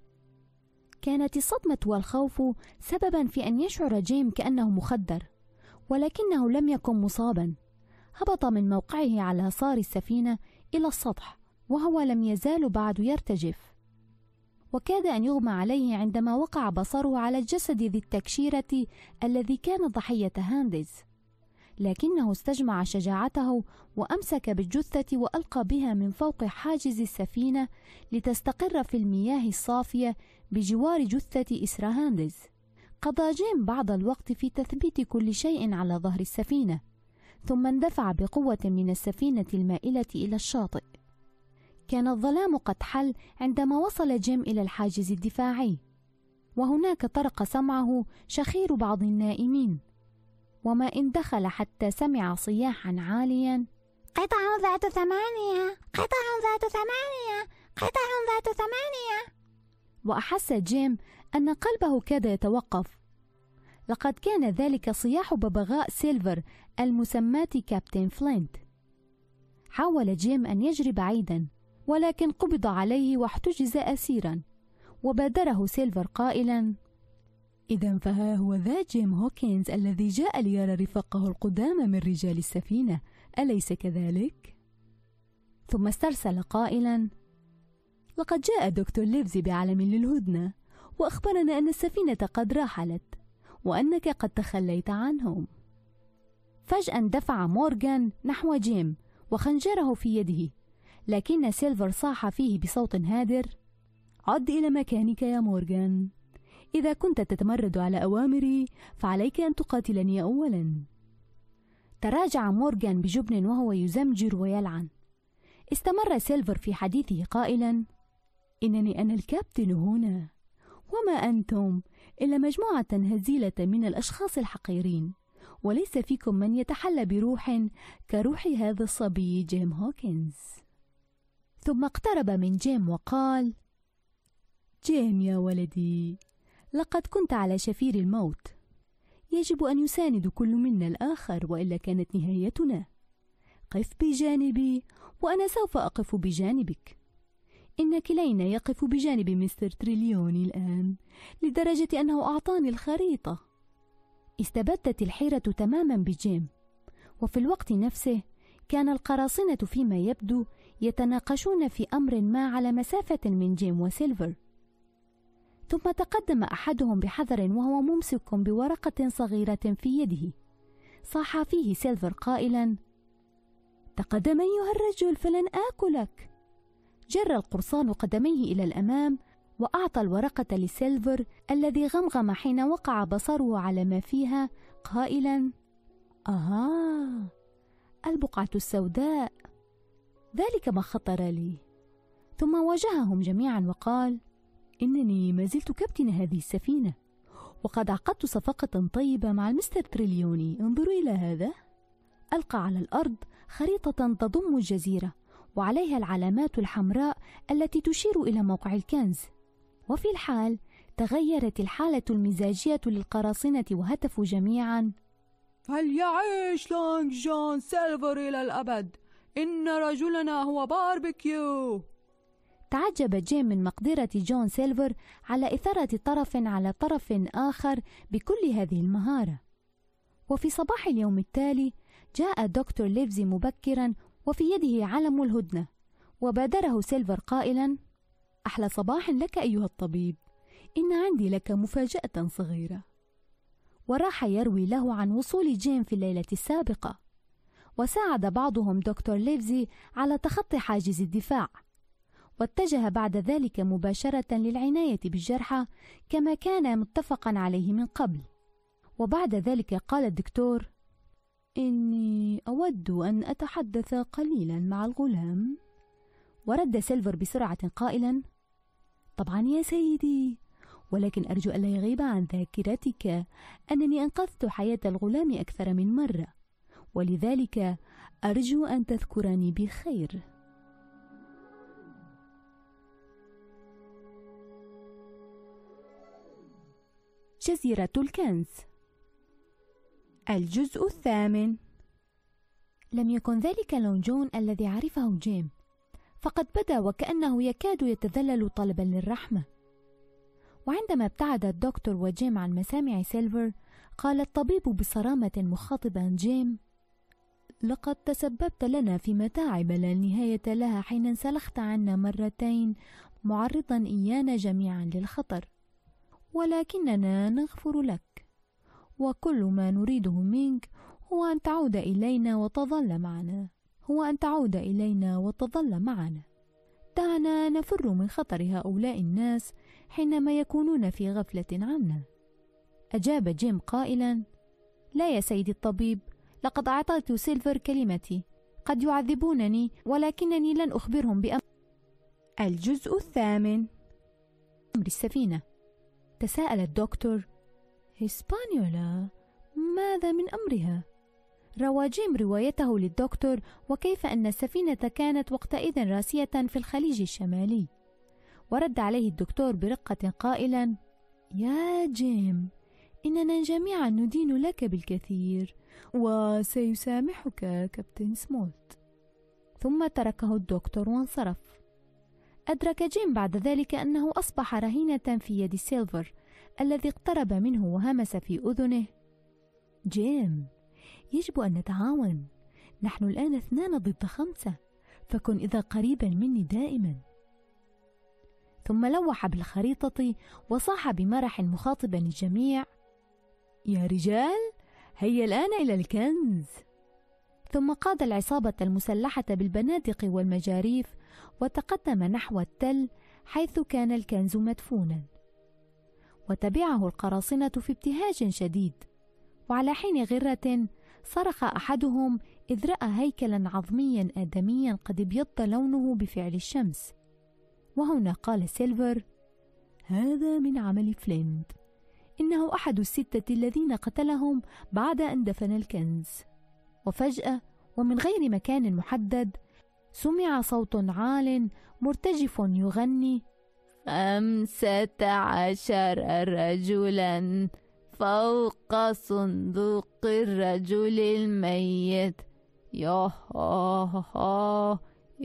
كانت الصدمة والخوف سببا في أن يشعر جيم كأنه مخدر، ولكنه لم يكن مصابا. هبط من موقعه على صار السفينة إلى السطح وهو لم يزال بعد يرتجف، وكاد أن يغمى عليه عندما وقع بصره على الجسد ذي التكشيرة الذي كان ضحية هاندز. لكنه استجمع شجاعته وأمسك بالجثة وألقى بها من فوق حاجز السفينة لتستقر في المياه الصافية بجوار جثة إسرى هاندز. قضى جيم بعض الوقت في تثبيت كل شيء على ظهر السفينة، ثم اندفع بقوة من السفينة المائلة إلى الشاطئ. كان الظلام قد حل عندما وصل جيم إلى الحاجز الدفاعي، وهناك طرق سمعه شخير بعض النائمين، وما إن دخل حتى سمع صياحا عاليا: قطع ذات ثمانية، قطع ذات ثمانية، قطع ذات ثمانية. وأحس جيم أن قلبه كاد يتوقف. لقد كان ذلك صياح ببغاء سيلفر المسماة كابتن فلينت. حاول جيم أن يجري بعيدا، ولكن قبض عليه واحتجز أسيرا. وبادره سيلفر قائلا: إذا فها هو ذا جيم هوكنز الذي جاء ليرى رفاقه القدامى من رجال السفينة، أليس كذلك؟ ثم استرسل قائلا: لقد جاء دكتور ليفزي بعلم للهدنة، وأخبرنا أن السفينة قد رحلت وأنك قد تخليت عنهم. فجأة دفع مورغان نحو جيم وخنجره في يده، لكن سيلفر صاح فيه بصوت هادر: عد إلى مكانك يا مورغان، إذا كنت تتمرد على أوامري فعليك أن تقاتلني أولا. تراجع مورغان بجبن وهو يزمجر ويلعن. استمر سيلفر في حديثه قائلا: إنني أنا الكابتن هنا، وما أنتم إلا مجموعة هزيلة من الأشخاص الحقيرين، وليس فيكم من يتحلى بروح كروح هذا الصبي جيم هوكنز. ثم اقترب من جيم وقال: جيم يا ولدي، لقد كنت على شفير الموت. يجب أن يساند كل منا الآخر، وإلا كانت نهايتنا. قف بجانبي وأنا سوف أقف بجانبك. إن كلينا يقف بجانب مستر تريليوني الآن، لدرجة أنه أعطاني الخريطة. استبدت الحيرة تماما بجيم، وفي الوقت نفسه كان القراصنة فيما يبدو يتناقشون في أمر ما على مسافة من جيم وسيلفر. ثم تقدم أحدهم بحذر وهو ممسك بورقة صغيرة في يده. صاح فيه سيلفر قائلا: تقدم أيها الرجل فلن آكلك. جر القرصان قدميه إلى الأمام وأعطى الورقة لسيلفر الذي غمغم حين وقع بصره على ما فيها قائلا: آه، البقعة السوداء، ذلك ما خطر لي. ثم واجههم جميعا وقال: إنني ما زلت كابتن هذه السفينة، وقد عقدت صفقة طيبة مع المستر تريليوني. انظروا إلى هذا. ألقى على الأرض خريطة تضم الجزيرة وعليها العلامات الحمراء التي تشير إلى موقع الكنز. وفي الحال تغيرت الحالة المزاجية للقراصنة وهتفوا جميعا: فليعيش لونج جون سيلفر إلى الأبد، إن رجلنا هو باربيكيو. تعجب جيم من مقدرة جون سيلفر على إثارة طرف على طرف آخر بكل هذه المهارة. وفي صباح اليوم التالي جاء دكتور ليفزي مبكرا وفي يده علم الهدنة، وبادره سيلفر قائلا: أحلى صباح لك أيها الطبيب، إن عندي لك مفاجأة صغيرة. وراح يروي له عن وصول جيم في الليلة السابقة، وساعد بعضهم دكتور ليفزي على تخطي حاجز الدفاع، واتجه بعد ذلك مباشرة للعناية بالجرحى كما كان متفقا عليه من قبل. وبعد ذلك قال الدكتور: إني أود أن أتحدث قليلا مع الغلام. ورد سيلفر بسرعة قائلا: طبعا يا سيدي، ولكن أرجو ألا يغيب عن ذاكرتك أنني أنقذت حياة الغلام أكثر من مرة، ولذلك أرجو أن تذكرني بخير. جزيرة الكنز، الجزء الثامن. لم يكن ذلك لون جون الذي عرفه جيم، فقد بدا وكأنه يكاد يتذلل طلبا للرحمة. وعندما ابتعد الدكتور وجيم عن مسامع سيلفر، قال الطبيب بصرامة مخاطبا جيم: لقد تسببت لنا في متاعب لا نهاية لها حين انسلخت عنا مرتين، معرضا إيانا جميعا للخطر، ولكننا نغفر لك، وكل ما نريده منك هو أن تعود إلينا وتظل معنا هو أن تعود إلينا وتظل معنا. دعنا نفر من خطر هؤلاء الناس حينما يكونون في غفلة عنا. أجاب جيم قائلا: لا يا سيدي الطبيب، لقد أعطيت سيلفر كلمتي، قد يعذبونني ولكنني لن أخبرهم بأمر. الجزء الثامن. أمر السفينة. تساءل الدكتور: هسبانيولا، ماذا من أمرها؟ روى جيم روايته للدكتور وكيف أن السفينة كانت وقتئذ راسية في الخليج الشمالي. ورد عليه الدكتور برقة قائلا: يا جيم، إننا جميعا ندين لك بالكثير، وسيسامحك كابتن سمولت. ثم تركه الدكتور وانصرف. أدرك جيم بعد ذلك أنه أصبح رهينة في يد سيلفر الذي اقترب منه وهمس في أذنه: جيم، يجب أن نتعاون، نحن الآن اثنان ضد خمسة، فكن إذا قريبا مني دائما. ثم لوح بالخريطة وصاح بمرح مخاطبا الجميع: يا رجال، هيا الآن إلى الكنز. ثم قاد العصابة المسلحة بالبنادق والمجاريف وتقدم نحو التل حيث كان الكنز مدفونا، وتبعه القراصنة في ابتهاج شديد. وعلى حين غرة صرخ أحدهم إذ رأى هيكلا عظميا آدميا قد ابيض لونه بفعل الشمس. وهنا قال سيلفر: هذا من عمل فلينت، إنه أحد الستة الذين قتلهم بعد أن دفن الكنز. وفجأة ومن غير مكان محدد سمع صوت عال مرتجف يغني: خمسة عشر رجلا فوق صندوق الرجل الميت. ياها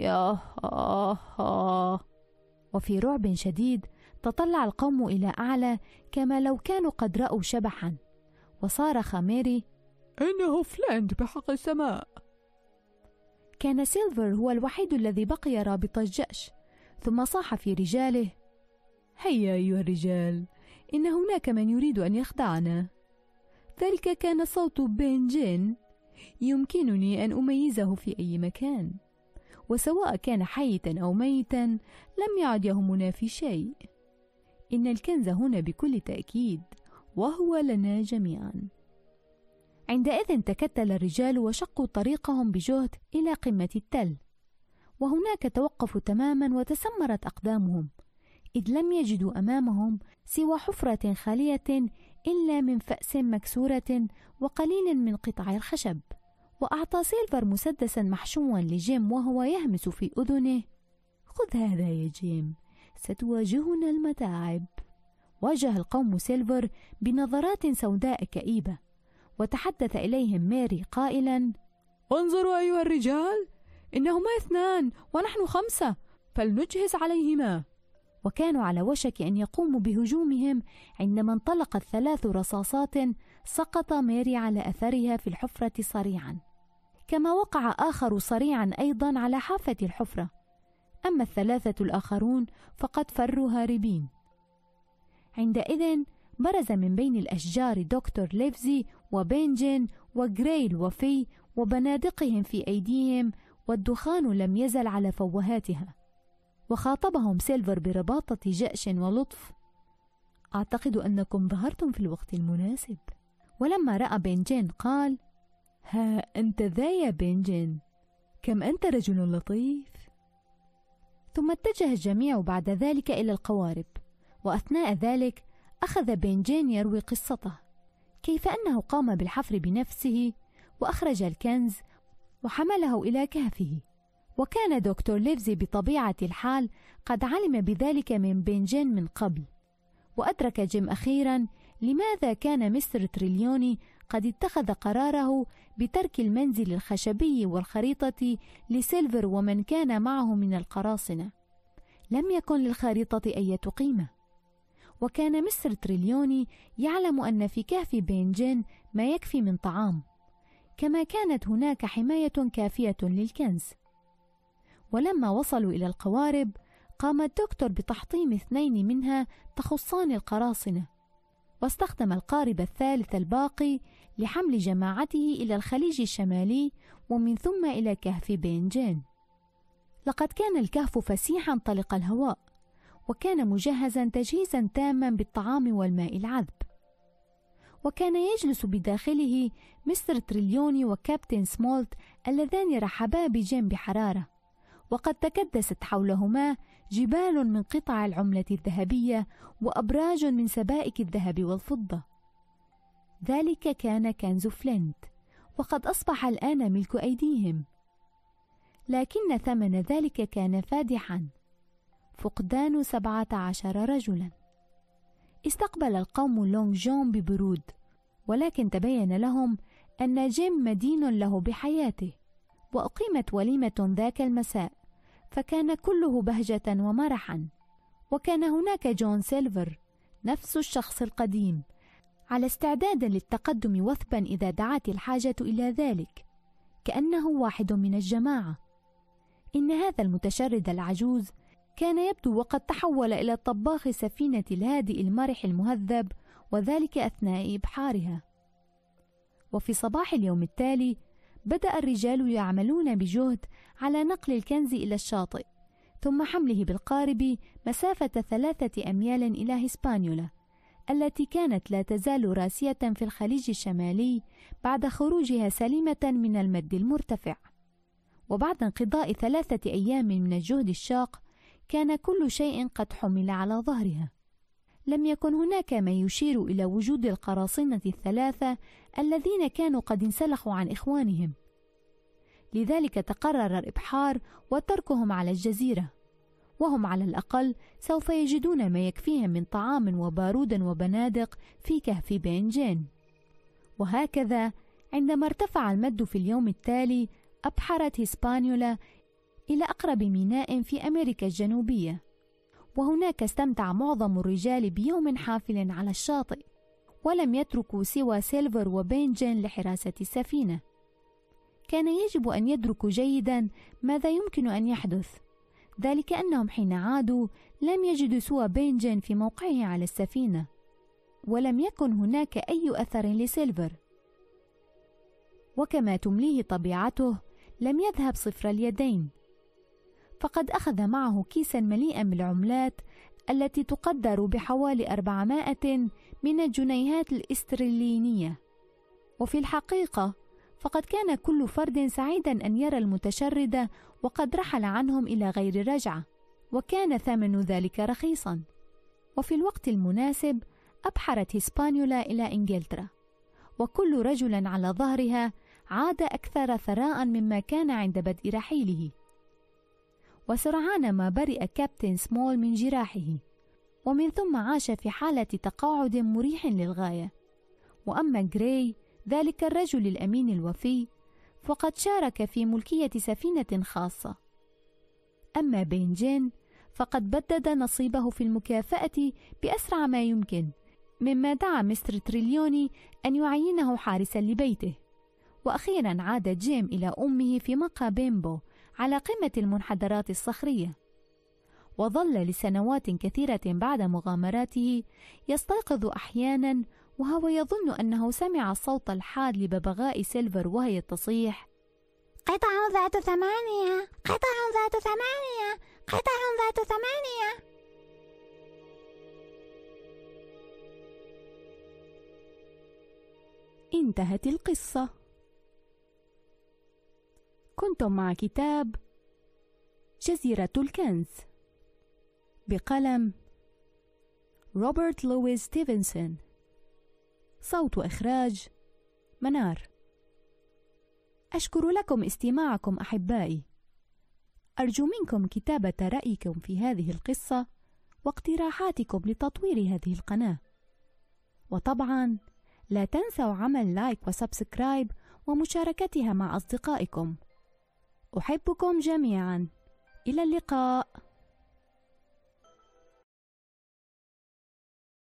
ياها. وفي رعب شديد تطلع القوم إلى أعلى كما لو كانوا قد رأوا شبحا، وصارخ ميري: إنه فلينت بحق السماء. كان سيلفر هو الوحيد الذي بقي رابط الجأش، ثم صاح في رجاله: هيا أيها الرجال، إن هناك من يريد أن يخدعنا. ذلك كان صوت بين جين، يمكنني أن أميزه في أي مكان، وسواء كان حيا أو ميتا لم يعد يهمنا في شيء. إن الكنز هنا بكل تأكيد، وهو لنا جميعا. عندئذ تكتل الرجال وشقوا طريقهم بجهد إلى قمة التل، وهناك توقفوا تماما وتسمرت أقدامهم، إذ لم يجدوا أمامهم سوى حفرة خالية إلا من فأس مكسورة وقليل من قطع الخشب. وأعطى سيلفر مسدسا محشوا لجيم وهو يهمس في أذنه: خذ هذا يا جيم، ستواجهنا المتاعب. واجه القوم سيلفر بنظرات سوداء كئيبة، وتحدث إليهم ميري قائلا: انظروا أيها الرجال، إنهما اثنان ونحن خمسة، فلنجهز عليهما. وكانوا على وشك أن يقوموا بهجومهم عندما انطلقت ثلاث رصاصات سقط ميري على أثرها في الحفرة صريعا، كما وقع آخر صريعا أيضا على حافة الحفرة. أما الثلاثة الآخرون فقد فروا هاربين. عندئذ برز من بين الأشجار دكتور ليفزي وبنجين وغريل وفي وبنادقهم في أيديهم، والدخان لم يزل على فوهاتها. وخاطبهم سيلفر برباطة جأش ولطف: أعتقد أنكم ظهرتم في الوقت المناسب. ولما رأى بنجين قال: ها أنت ذا يا بنجين، كم أنت رجل لطيف. ثم اتجه الجميع بعد ذلك إلى القوارب، وأثناء ذلك أخذ بنجين يروي قصته، كيف أنه قام بالحفر بنفسه وأخرج الكنز وحمله إلى كهفه. وكان دكتور ليفزي بطبيعة الحال قد علم بذلك من بنجين من قبل، وأدرك جيم أخيرا لماذا كان مستر تريليوني قد اتخذ قراره بترك المنزل الخشبي والخريطة لسيلفر ومن كان معه من القراصنة. لم يكن للخريطة أي قيمة، وكان مستر تريليوني يعلم أن في كهف بنجين ما يكفي من طعام، كما كانت هناك حماية كافية للكنز. ولما وصلوا إلى القوارب قام الدكتور بتحطيم اثنين منها تخصان القراصنة، واستخدم القارب الثالث الباقي لحمل جماعته إلى الخليج الشمالي ومن ثم إلى كهف بنجين. لقد كان الكهف فسيحا طلق الهواء، وكان مجهزا تجهيزا تاما بالطعام والماء العذب. وكان يجلس بداخله مستر تريليوني وكابتن سمولت اللذان رحبا بجيم بحرارة، وقد تكدست حولهما جبال من قطع العملة الذهبية وأبراج من سبائك الذهب والفضة. ذلك كان كنز فلينت، وقد أصبح الآن ملك أيديهم، لكن ثمن ذلك كان فادحا: فقدان سبعة عشر رجلا. استقبل القوم لونغ جون ببرود، ولكن تبين لهم أن جيم مدين له بحياته. وأقيمت وليمة ذاك المساء، فكان كله بهجة ومرحا. وكان هناك جون سيلفر، نفس الشخص القديم، على استعداد للتقدم وثبا إذا دعت الحاجة إلى ذلك، كأنه واحد من الجماعة. إن هذا المتشرد العجوز كان يبدو وقد تحول إلى طباخ سفينة الهادئ المرح المهذب، وذلك أثناء إبحارها. وفي صباح اليوم التالي بدأ الرجال يعملون بجهد على نقل الكنز إلى الشاطئ، ثم حمله بالقارب مسافة ثلاثة أميال إلى هسبانيولا، التي كانت لا تزال راسية في الخليج الشمالي بعد خروجها سليمة من المد المرتفع. وبعد انقضاء ثلاثة أيام من الجهد الشاق كان كل شيء قد حمل على ظهرها. لم يكن هناك ما يشير إلى وجود القراصنة الثلاثة الذين كانوا قد انسلخوا عن إخوانهم، لذلك تقرر الإبحار وتركهم على الجزيرة. وهم على الأقل سوف يجدون ما يكفيهم من طعام وبارود وبنادق في كهف بنجين. وهكذا عندما ارتفع المد في اليوم التالي أبحرت هسبانيولا إلى أقرب ميناء في أمريكا الجنوبية، وهناك استمتع معظم الرجال بيوم حافل على الشاطئ، ولم يتركوا سوى سيلفر وبنجين لحراسة السفينة. كان يجب أن يدركوا جيدا ماذا يمكن أن يحدث، ذلك أنهم حين عادوا لم يجدوا سوى بنجين في موقعه على السفينة، ولم يكن هناك أي أثر لسيلفر. وكما تمليه طبيعته لم يذهب صفر اليدين، فقد أخذ معه كيسا مليئا بالعملات التي تقدر بحوالي أربعمائة من الجنيهات الاسترلينية. وفي الحقيقة فقد كان كل فرد سعيدا أن يرى المتشرد وقد رحل عنهم إلى غير رجعة، وكان ثمن ذلك رخيصا. وفي الوقت المناسب أبحرت هسبانيولا إلى إنجلترا، وكل رجل على ظهرها عاد أكثر ثراء مما كان عند بدء رحيله. وسرعان ما برئ كابتن سمول من جراحه، ومن ثم عاش في حالة تقاعد مريح للغاية. وأما غراي ذلك الرجل الأمين الوفي فقد شارك في ملكية سفينة خاصة. أما بنجين فقد بدد نصيبه في المكافأة بأسرع ما يمكن، مما دعا مستر تريليوني أن يعينه حارسا لبيته. وأخيرا عاد جيم إلى أمه في مقهى بيمبو على قمة المنحدرات الصخرية، وظل لسنوات كثيرة بعد مغامراته يستيقظ أحيانا وهو يظن أنه سمع الصوت الحاد لببغاء سيلفر وهي تصيح: قطع ذات ثمانية، قطع ذات ثمانية، قطع ذات ثمانية. انتهت القصة. كنتم مع كتاب جزيرة الكنز بقلم روبرت لويس ستيفنسون، صوت إخراج منار. أشكر لكم استماعكم أحبائي. أرجو منكم كتابة رأيكم في هذه القصة واقتراحاتكم لتطوير هذه القناة، وطبعا لا تنسوا عمل لايك وسبسكرايب ومشاركتها مع أصدقائكم. أحبكم جميعا، إلى اللقاء.